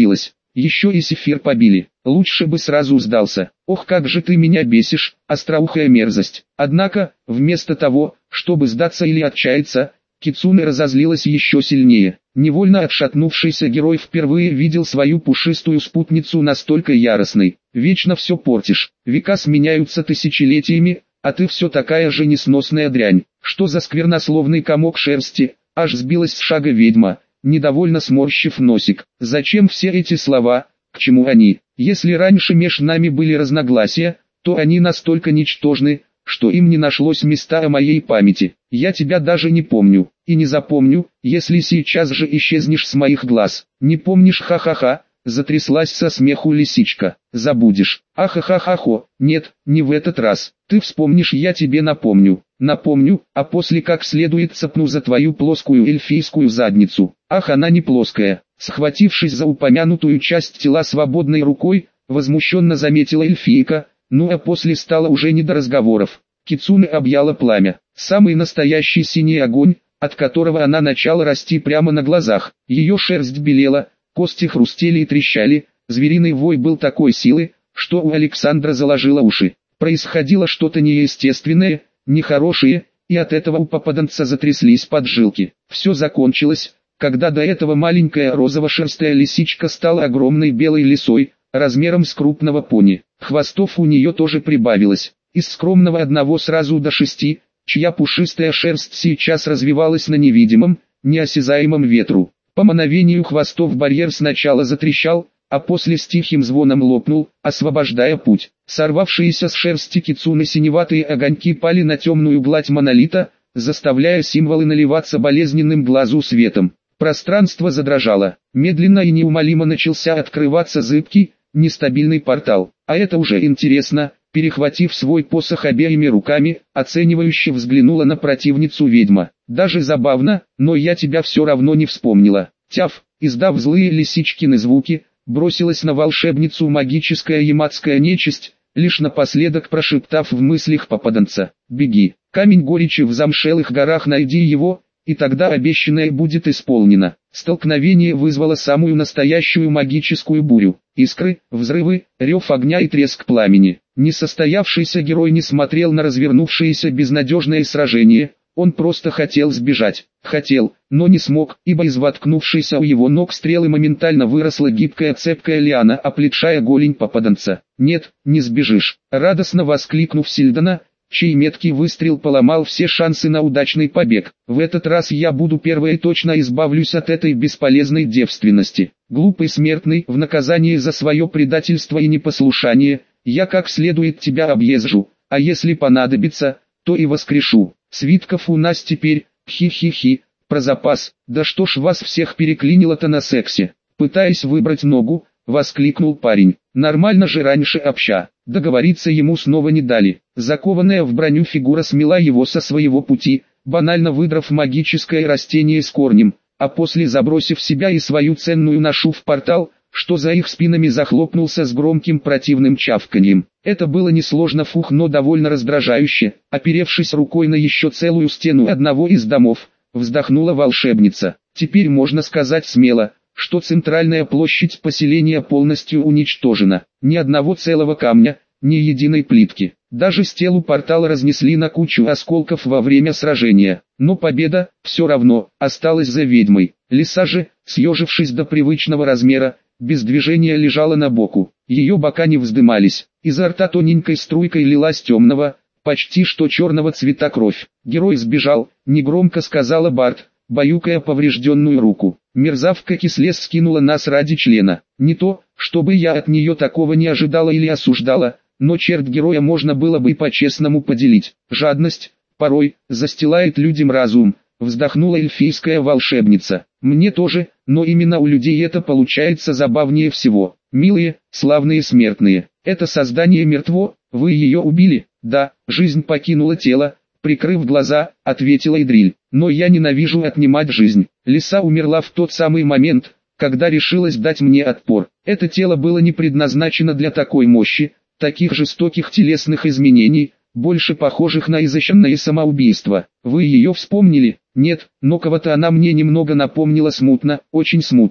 Speaker 1: Еще и Сефир побили. Лучше бы сразу сдался. Ох, как же ты меня бесишь, остроухая мерзость. Однако, вместо того, чтобы сдаться или отчаяться, Кицуне разозлилась еще сильнее. Невольно отшатнувшийся герой впервые видел свою пушистую спутницу настолько яростной. Вечно все портишь. Века сменяются тысячелетиями, а ты все такая же несносная дрянь. Что за сквернословный комок шерсти? Аж сбилась с шага ведьма, недовольно сморщив носик. Зачем все эти слова? К чему они? Если раньше меж нами были разногласия, то они настолько ничтожны, что им не нашлось места о моей памяти. Я тебя даже не помню, и не запомню, если сейчас же исчезнешь с моих глаз. Не помнишь, ха-ха-ха, затряслась со смеху лисичка. Забудешь. Ахахахахо, нет, не в этот раз. Ты вспомнишь, я тебе напомню. Напомню, а после как следует цапну за твою плоскую эльфийскую задницу. Ах, она не плоская. Схватившись за упомянутую часть тела свободной рукой, возмущенно заметила эльфийка, ну а после стало уже не до разговоров. Кицуне объяла пламя. Самый настоящий синий огонь, от которого она начала расти прямо на глазах. Ее шерсть белела, кости хрустели и трещали, звериный вой был такой силы, что у Александра заложило уши. Происходило что-то неестественное, нехорошее, и от этого у попаданца затряслись поджилки. Все закончилось, когда до этого маленькая розово-шерстая лисичка стала огромной белой лисой, размером с крупного пони. Хвостов у нее тоже прибавилось, из скромного одного сразу до 6, чья пушистая шерсть сейчас развивалась на невидимом, неосязаемом ветру. По мановению хвостов барьер сначала затрещал, а после с тихим звоном лопнул, освобождая путь. Сорвавшиеся с шерсти кицуны синеватые огоньки пали на темную гладь монолита, заставляя символы наливаться болезненным глазу светом. Пространство задрожало. Медленно и неумолимо начался открываться зыбкий, нестабильный портал. А это уже интересно. Перехватив свой посох обеими руками, оценивающе взглянула на противницу ведьма. Даже забавно, но я тебя все равно не вспомнила. Тяф, издав злые лисичкины звуки, бросилась на волшебницу магическая ямадская нечисть, лишь напоследок прошептав в мыслях попаданца: «Беги, камень горечи в замшелых горах, найди его, и тогда обещанное будет исполнено». Столкновение вызвало самую настоящую магическую бурю. Искры, взрывы, рев огня и треск пламени. Несостоявшийся герой не смотрел на развернувшееся безнадежное сражение, он просто хотел сбежать. Хотел, но не смог, ибо из воткнувшейся у его ног стрелы моментально выросла гибкая цепкая лиана, оплетшая голень попаданца. «Нет, не сбежишь!» Радостно воскликнув Сильдана, чей меткий выстрел поломал все шансы на удачный побег. «В этот раз я буду первой и точно избавлюсь от этой бесполезной девственности. Глупый смертный, в наказание за свое предательство и непослушание, я как следует тебя объезжу, а если понадобится, то и воскрешу. Свитков у нас теперь, хи-хи-хи, про запас, да что ж вас всех переклинило-то на сексе?» Пытаясь выбрать ногу, воскликнул парень. Нормально же раньше обща. Договориться ему снова не дали. Закованная в броню фигура смела его со своего пути, банально выдрав магическое растение с корнем, а после забросив себя и свою ценную ношу в портал, что за их спинами захлопнулся с громким противным чавканьем. Это было несложно, но довольно раздражающе. Оперевшись рукой на еще целую стену одного из домов, вздохнула волшебница. Теперь можно сказать смело, что центральная площадь поселения полностью уничтожена. Ни одного целого камня, ни единой плитки. Даже стелу портала разнесли на кучу осколков во время сражения. Но победа, все равно, осталась за ведьмой. Лиса же, съежившись до привычного размера, без движения лежала на боку. Ее бока не вздымались. Изо рта тоненькой струйкой лилась темного, почти что черного цвета кровь. «Герой сбежал», — негромко сказала Барт, баюкая поврежденную руку. Мерзавка кислес скинула нас ради члена. Не то, чтобы я от нее такого не ожидала или осуждала, но черт героя можно было бы и по-честному поделить. Жадность, порой, застилает людям разум, вздохнула эльфийская волшебница. Мне тоже, но именно у людей это получается забавнее всего. Милые, славные смертные, это создание мертво, вы ее убили? Да, жизнь покинула тело. Прикрыв глаза, ответила Идриль. «Но я ненавижу отнимать жизнь. Лиса умерла в тот самый момент, когда решилась дать мне отпор. Это тело было не предназначено для такой мощи, таких жестоких телесных изменений, больше похожих на изощренное самоубийство. Вы ее вспомнили?» «Нет, но кого-то она мне немного напомнила смутно, очень смутно».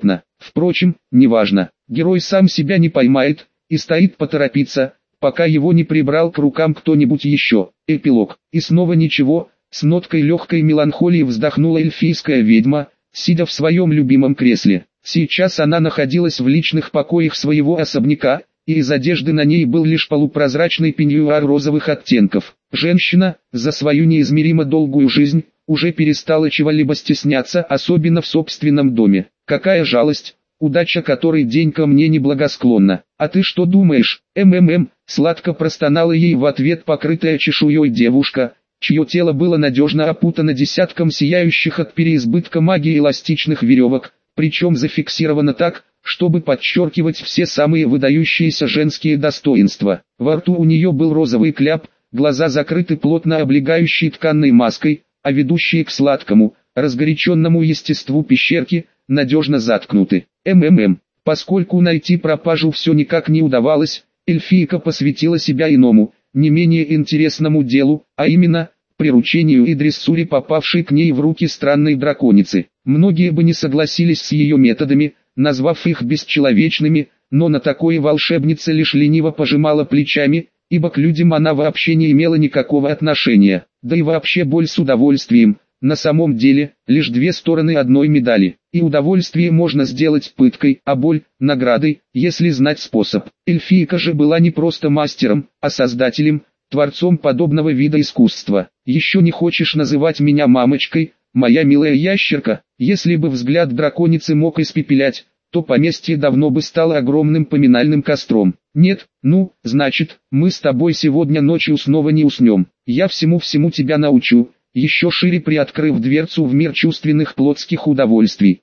Speaker 1: Впрочем, неважно, герой сам себя не поймает, и стоит поторопиться, пока его не прибрал к рукам кто-нибудь еще. Эпилог. И снова ничего, с ноткой легкой меланхолии вздохнула эльфийская ведьма, сидя в своем любимом кресле. Сейчас она находилась в личных покоях своего особняка, и из одежды на ней был лишь полупрозрачный пеньюар розовых оттенков. Женщина, за свою неизмеримо долгую жизнь, уже перестала чего-либо стесняться, особенно в собственном доме. Какая жалость, удача которой день ко мне неблагосклонна. А ты что думаешь, сладко простонала ей в ответ покрытая чешуей девушка, чье тело было надежно опутано десятком сияющих от переизбытка магии эластичных веревок, причем зафиксировано так, чтобы подчеркивать все самые выдающиеся женские достоинства. Во рту у нее был розовый кляп, глаза закрыты плотно облегающей тканной маской, а ведущие к сладкому, разгоряченному естеству пещерки, надежно заткнуты. Поскольку найти пропажу все никак не удавалось, эльфийка посвятила себя иному, не менее интересному делу, а именно, приручению и дрессуре попавшей к ней в руки странной драконицы. Многие бы не согласились с ее методами, назвав их бесчеловечными, но на такое волшебница лишь лениво пожимала плечами, ибо к людям она вообще не имела никакого отношения. Да и вообще боль с удовольствием, на самом деле, лишь две стороны одной медали. И удовольствие можно сделать пыткой, а боль – наградой, если знать способ. Эльфийка же была не просто мастером, а создателем, творцом подобного вида искусства. Еще не хочешь называть меня мамочкой, моя милая ящерка? Если бы взгляд драконицы мог испепелять, то поместье давно бы стало огромным поминальным костром. Нет, ну, значит, мы с тобой сегодня ночью снова не уснем. Я всему-всему тебя научу, еще шире приоткрыв дверцу в мир чувственных плотских удовольствий.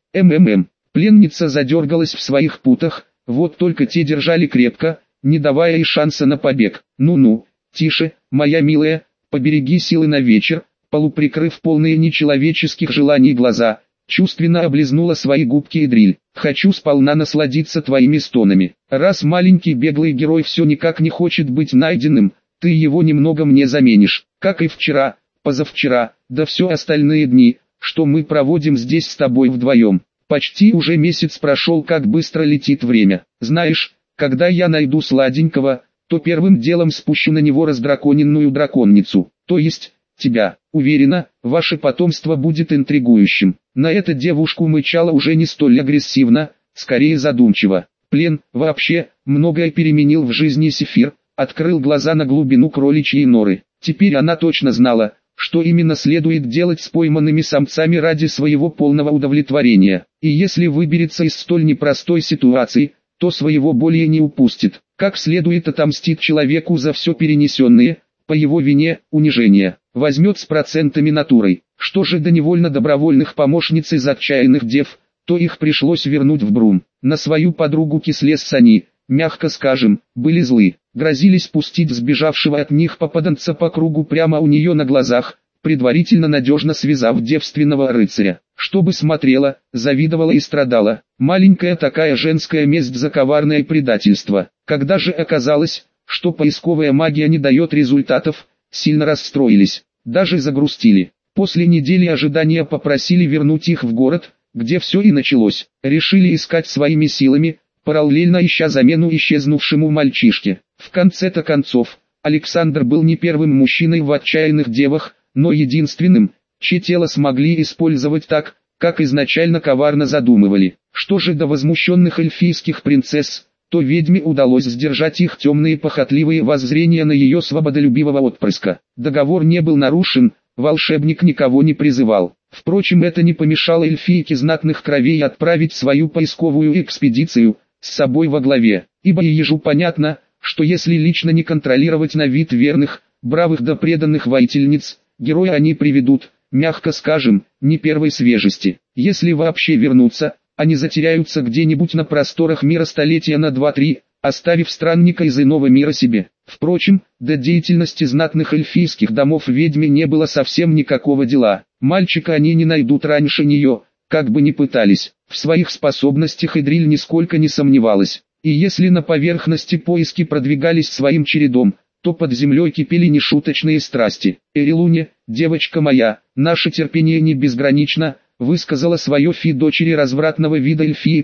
Speaker 1: Пленница задергалась в своих путах, вот только те держали крепко, не давая и шанса на побег. Ну-ну, тише, моя милая, побереги силы на вечер, полуприкрыв полные нечеловеческих желаний глаза, чувственно облизнула свои губки Эдриль. Хочу сполна насладиться твоими стонами. Раз маленький беглый герой все никак не хочет быть найденным, ты его немного мне заменишь, как и вчера, позавчера, да все остальные дни, что мы проводим здесь с тобой вдвоем. Почти уже месяц прошел, как быстро летит время. Знаешь, когда я найду сладенького, то первым делом спущу на него раздраконенную драконницу, то есть тебя. Уверена, ваше потомство будет интригующим. На это девушку мычала уже не столь агрессивно, скорее задумчиво. Плен, вообще, многое переменил в жизни Сефир, открыл глаза на глубину кроличьей норы. Теперь она точно знала, что именно следует делать с пойманными самцами ради своего полного удовлетворения. И если выберется из столь непростой ситуации, то своего более не упустит. Как следует отомстит человеку за все перенесенное, по его вине, унижение. Возьмет с процентами натурой. Что же до невольно добровольных помощниц из отчаянных дев, то их пришлось вернуть в Брум. На свою подругу Кислес они, мягко скажем, были злы. Грозились пустить сбежавшего от них попаданца по кругу прямо у нее на глазах, предварительно надежно связав девственного рыцаря. Чтобы смотрела, завидовала и страдала. Маленькая такая женская месть за коварное предательство. Когда же оказалось, что поисковая магия не дает результатов, сильно расстроились, даже загрустили. После недели ожидания попросили вернуть их в город, где все и началось. Решили искать своими силами, параллельно ища замену исчезнувшему мальчишке. В конце-то концов, Александр был не первым мужчиной в отчаянных девах, но единственным, чье тело смогли использовать так, как изначально коварно задумывали. Что же до возмущенных эльфийских принцесс, то ведьме удалось сдержать их темные похотливые воззрения на ее свободолюбивого отпрыска. Договор не был нарушен, волшебник никого не призывал. Впрочем, это не помешало эльфийке знатных кровей отправить свою поисковую экспедицию, с собой во главе, ибо и ежу понятно, что если лично не контролировать на вид верных, бравых да преданных воительниц, героя они приведут, мягко скажем, не первой свежести. Если вообще вернутся, они затеряются где-нибудь на просторах мира столетия на 2-3, оставив странника из иного мира себе. Впрочем, до деятельности знатных эльфийских домов ведьме не было совсем никакого дела. Мальчика они не найдут раньше нее, как бы ни пытались. В своих способностях Эдриль нисколько не сомневалась. И если на поверхности поиски продвигались своим чередом, то под землей кипели нешуточные страсти. «Эрилуне, девочка моя, наше терпение не безгранично», высказала свое фи дочери развратного вида эльфийка,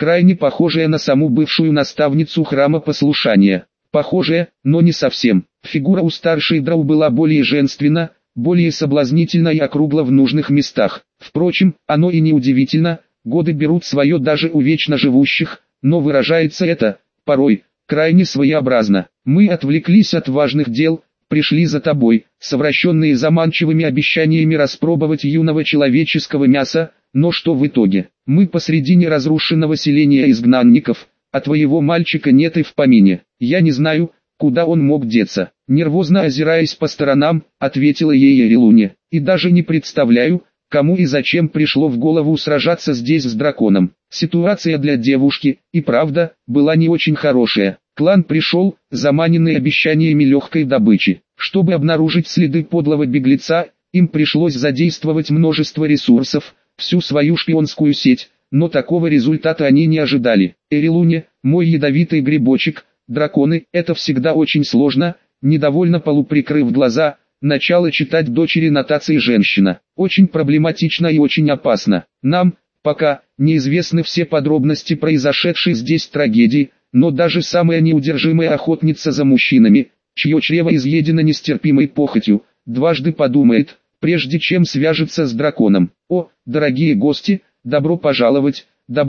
Speaker 1: крайне похожая на саму бывшую наставницу храма послушания. Похожая, но не совсем. Фигура у старшей Драу была более женственна, более соблазнительна и округла в нужных местах. Впрочем, оно и не удивительно, годы берут свое даже у вечно живущих, но выражается это, порой, крайне своеобразно. Мы отвлеклись от важных дел, пришли за тобой, совращенные заманчивыми обещаниями распробовать юного человеческого мяса, но что в итоге? Мы посредине разрушенного селения изгнанников, а твоего мальчика нет и в помине. Я не знаю, куда он мог деться. Нервозно озираясь по сторонам, ответила ей Эрилуне. И даже не представляю, кому и зачем пришло в голову сражаться здесь с драконом. Ситуация для девушки, и правда, была не очень хорошая. Клан пришел, заманенный обещаниями легкой добычи. Чтобы обнаружить следы подлого беглеца, им пришлось задействовать множество ресурсов, всю свою шпионскую сеть, но такого результата они не ожидали. Эрилуне, мой ядовитый грибочек, драконы, это всегда очень сложно, недовольно полуприкрыв глаза, начала читать дочери нотации женщина. Очень проблематично и очень опасно. Нам, пока, неизвестны все подробности произошедшей здесь трагедии, но даже самая неудержимая охотница за мужчинами, чье чрево изъедено нестерпимой похотью, дважды подумает, прежде чем свяжется с драконом. О, дорогие гости, добро пожаловать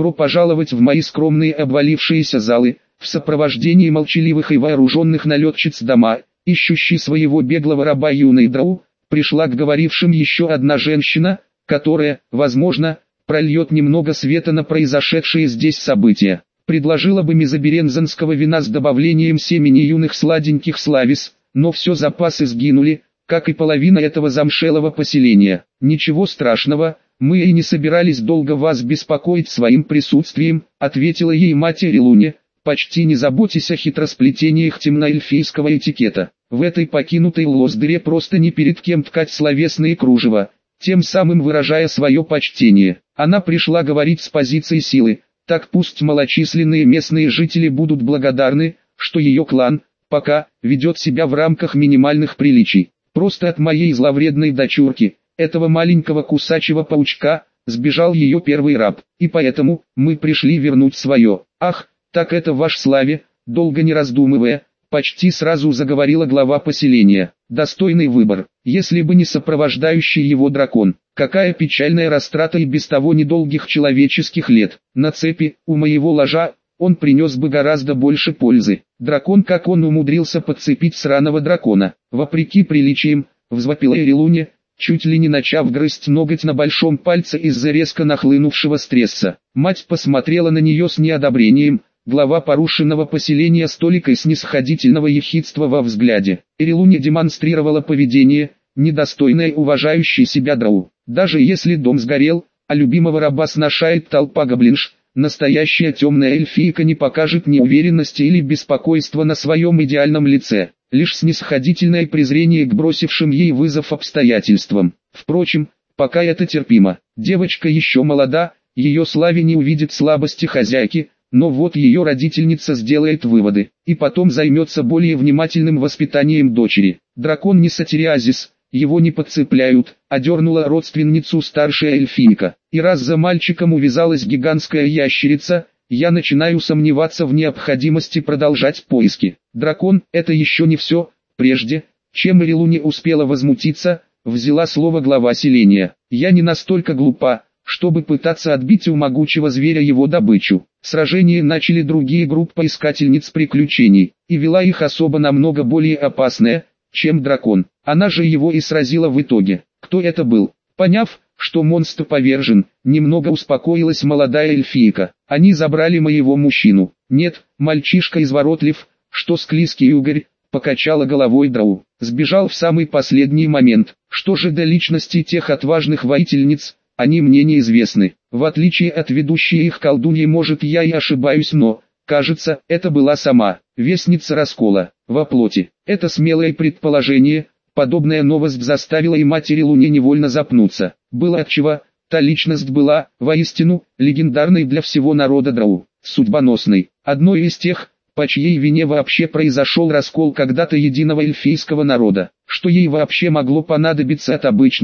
Speaker 1: в мои скромные обвалившиеся залы, в сопровождении молчаливых и вооруженных налетчиц дома, ищущий своего беглого раба юной Драу, пришла к говорившим еще одна женщина, которая, возможно, прольет немного света на произошедшие здесь события. Предложила бы мезоберензанского вина с добавлением семени юных сладеньких славис, но все запасы сгинули, как и половина этого замшелого поселения. Ничего страшного, мы и не собирались долго вас беспокоить своим присутствием, ответила ей мать Эрилуне. Почти не заботьтесь о хитросплетениях темноэльфийского этикета. В этой покинутой лоздыре просто ни перед кем ткать словесные кружева, тем самым выражая свое почтение. Она пришла говорить с позиции силы, так пусть малочисленные местные жители будут благодарны, что ее клан, пока, ведет себя в рамках минимальных приличий. Просто от моей зловредной дочурки, этого маленького кусачего паучка, сбежал ее первый раб, и поэтому, мы пришли вернуть свое. Ах, так это ваш славе, долго не раздумывая, почти сразу заговорила глава поселения. Достойный выбор, если бы не сопровождающий его дракон. Какая печальная растрата и без того недолгих человеческих лет. На цепи, у моего ложа, он принес бы гораздо больше пользы. Дракон, как он умудрился подцепить сраного дракона. Вопреки приличиям, взвопила Эрилуне, чуть ли не начав грызть ноготь на большом пальце из-за резко нахлынувшего стресса. Мать посмотрела на нее с неодобрением. Глава порушенного поселения с толикой снисходительного ехидства во взгляде. Эрилуне демонстрировала поведение, недостойное уважающей себя Драу. Даже если дом сгорел, а любимого раба сношает толпа гоблинш, настоящая темная эльфийка не покажет неуверенности или беспокойства на своем идеальном лице, лишь снисходительное презрение к бросившим ей вызов обстоятельствам. Впрочем, пока это терпимо. Девочка еще молода, ее славе не увидит слабости хозяйки, но вот ее родительница сделает выводы, и потом займется более внимательным воспитанием дочери. Дракон не сатириазис, его не подцепляют, одернула родственницу старшая эльфийка. И раз за мальчиком увязалась гигантская ящерица, я начинаю сомневаться в необходимости продолжать поиски. Дракон, это еще не все. Прежде, чем Эрилуне успела возмутиться, взяла слово глава селения. Я не настолько глупа, чтобы пытаться отбить у могучего зверя его добычу. Сражение начали другие группы искательниц приключений, и вела их особо намного более опасная, чем дракон. Она же его и сразила в итоге. Кто это был? Поняв, что монстр повержен, немного успокоилась молодая эльфийка. Они забрали моего мужчину. Нет, мальчишка изворотлив, что склизкий угорь, покачала головой Драу. Сбежал в самый последний момент. Что же до личности тех отважных воительниц? Они мне неизвестны. В отличие от ведущей их колдуньи, может, я и ошибаюсь, но, кажется, это была сама вестница раскола во плоти. Это смелое предположение. Подобная новость заставила и мать Эрилуне невольно запнуться. Было отчего, та личность была, воистину, легендарной для всего народа Драу, судьбоносной. Одной из тех, по чьей вине вообще произошел раскол когда-то единого эльфийского народа. Что ей вообще могло понадобиться от обычного,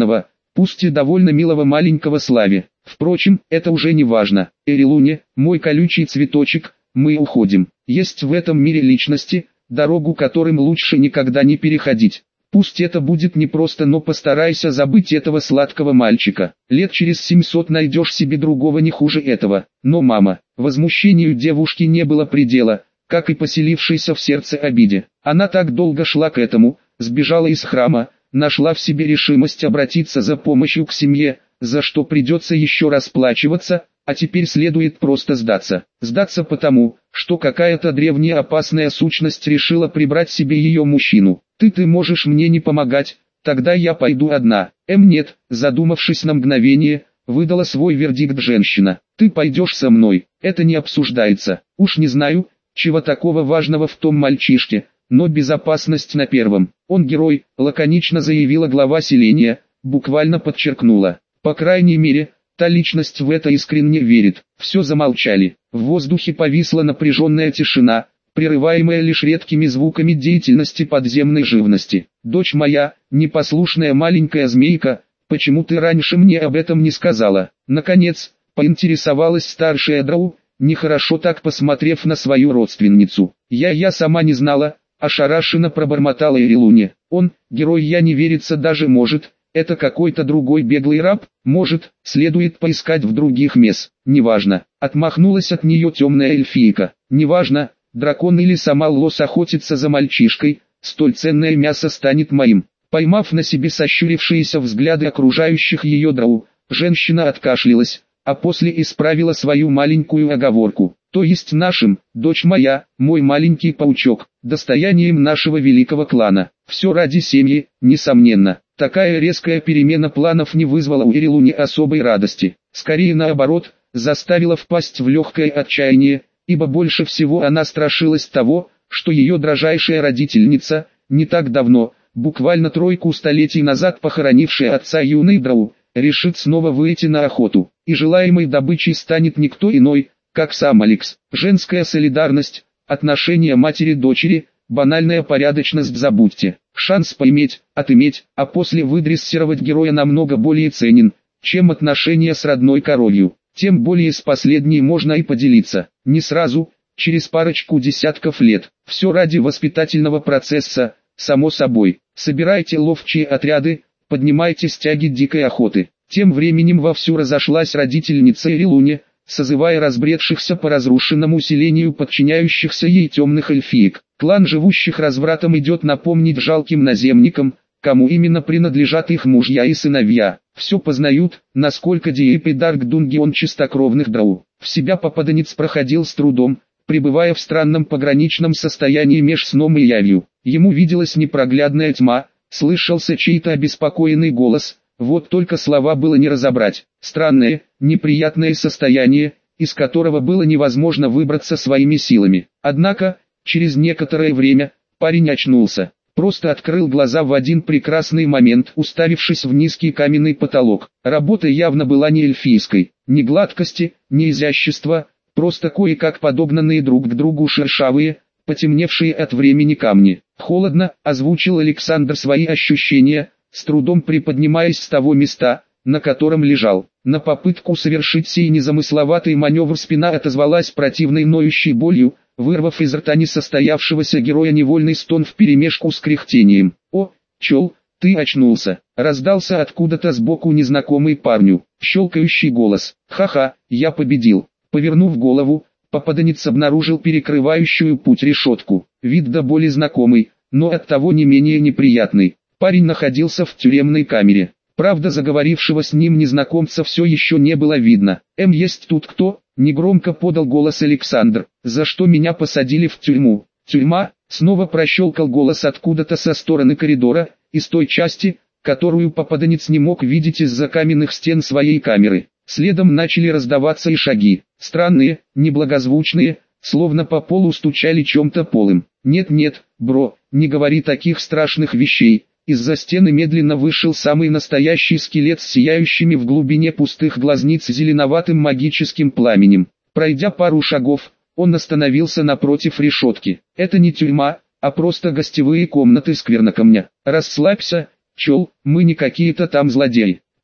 Speaker 1: пусть и довольно милого маленького Славе. Впрочем, это уже не важно. Эрилуне, мой колючий цветочек, мы уходим. Есть в этом мире личности, дорогу которым лучше никогда не переходить. Пусть это будет непросто, но постарайся забыть этого сладкого мальчика. Лет через 700 найдешь себе другого не хуже этого. Но мама, возмущению девушки не было предела, как и поселившейся в сердце обиде. Она так долго шла к этому, сбежала из храма, нашла в себе решимость обратиться за помощью к семье, за что придется еще расплачиваться, а теперь следует просто сдаться. Сдаться потому, что какая-то древняя опасная сущность решила прибрать себе ее мужчину. Ты можешь мне не помогать, тогда я пойду одна. Нет, задумавшись на мгновение, выдала свой вердикт женщина. Ты пойдешь со мной, это не обсуждается. Уж не знаю, чего такого важного в том мальчишке, но безопасность на первом. Он герой, лаконично заявила глава селения, буквально подчеркнула. По крайней мере, та личность в это искренне верит. Все замолчали. В воздухе повисла напряженная тишина, прерываемая лишь редкими звуками деятельности подземной живности. «Дочь моя, непослушная маленькая змейка, почему ты раньше мне об этом не сказала?» Наконец, поинтересовалась старшая Драу, нехорошо так посмотрев на свою родственницу. «Я сама не знала», ошарашенно пробормотала Эрилуне. «Он, герой, я не верится даже может, это какой-то другой беглый раб, может, следует поискать в других мест, неважно». Отмахнулась от нее темная эльфийка. «Неважно, дракон или сама лос охотится за мальчишкой, столь ценное мясо станет моим». Поймав на себе сощурившиеся взгляды окружающих ее Драу, женщина откашлялась, а после исправила свою маленькую оговорку. «То есть нашим, дочь моя, мой маленький паучок, достоянием нашего великого клана. Все ради семьи, несомненно». Такая резкая перемена планов не вызвала у Эрилуни особой радости. Скорее наоборот, заставила впасть в легкое отчаяние, ибо больше всего она страшилась того, что ее дрожайшая родительница, не так давно, буквально 3 столетий назад похоронившая отца юной Драу, решит снова выйти на охоту, и желаемой добычей станет никто иной, как сам Алекс. Женская солидарность, отношения матери-дочери, банальная порядочность забудьте. Шанс поиметь, отыметь, а после выдрессировать героя намного более ценен, чем отношения с родной коровью. Тем более с последней можно и поделиться. Не сразу, через парочку десятков лет. Все ради воспитательного процесса, само собой. Собирайте ловчие отряды, поднимайте стяги дикой охоты. Тем временем вовсю разошлась родительница Эрилуне, созывая разбредшихся по разрушенному селению подчиняющихся ей темных эльфиек. Клан живущих развратом идет напомнить жалким наземникам, кому именно принадлежат их мужья и сыновья. Все познают, насколько Диэп и Дарк Дунгион чистокровных Драу. В себя попаданец проходил с трудом, пребывая в странном пограничном состоянии меж сном и явью. Ему виделась непроглядная тьма, слышался чей-то обеспокоенный голос, вот только слова было не разобрать. Странное, неприятное состояние, из которого было невозможно выбраться своими силами. Однако, через некоторое время, парень очнулся. Просто открыл глаза в один прекрасный момент, уставившись в низкий каменный потолок. Работа явно была не эльфийской, ни гладкости, ни изящества, просто кое-как подобранные друг к другу шершавые, потемневшие от времени камни. «Холодно», — озвучил Александр свои ощущения, с трудом приподнимаясь с того места, на котором лежал. На попытку совершить сей незамысловатый маневр спина отозвалась противной ноющей болью, вырвав из рта несостоявшегося героя невольный стон вперемешку с кряхтением. «О, чел, ты очнулся!» — раздался откуда-то сбоку незнакомый парню, щелкающий голос. «Ха-ха, я победил!» Повернув голову, попаданец обнаружил перекрывающую путь решетку. Вид до боли знакомый, но оттого не менее неприятный. Парень находился в тюремной камере. Правда, заговорившего с ним незнакомца все еще не было видно. «Есть тут кто?» — негромко подал голос Александр. «За что меня посадили в тюрьму?» «Тюрьма?» — снова прощелкал голос откуда-то со стороны коридора, из той части, которую попаданец не мог видеть из-за каменных стен своей камеры. Следом начали раздаваться и шаги. Странные, неблагозвучные, словно по полу стучали чем-то полым. «Нет-нет, бро, не говори таких страшных вещей». Из-за стены медленно вышел самый настоящий скелет с сияющими в глубине пустых глазниц зеленоватым магическим пламенем. Пройдя пару шагов, он остановился напротив решетки. «Это не тюрьма, а просто гостевые комнаты сквернокамня. Расслабься, чел, мы не какие-то там злодеи.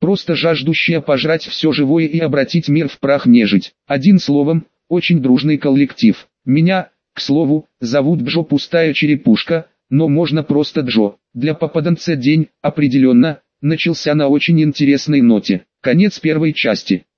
Speaker 1: просто жаждущая пожрать все живое и обратить мир в прах нежить. Одним словом, очень дружный коллектив. Меня, к слову, зовут Джо Пустая Черепушка, но можно просто Джо. Для попаданца день, определенно, начался на очень интересной ноте. Конец первой части.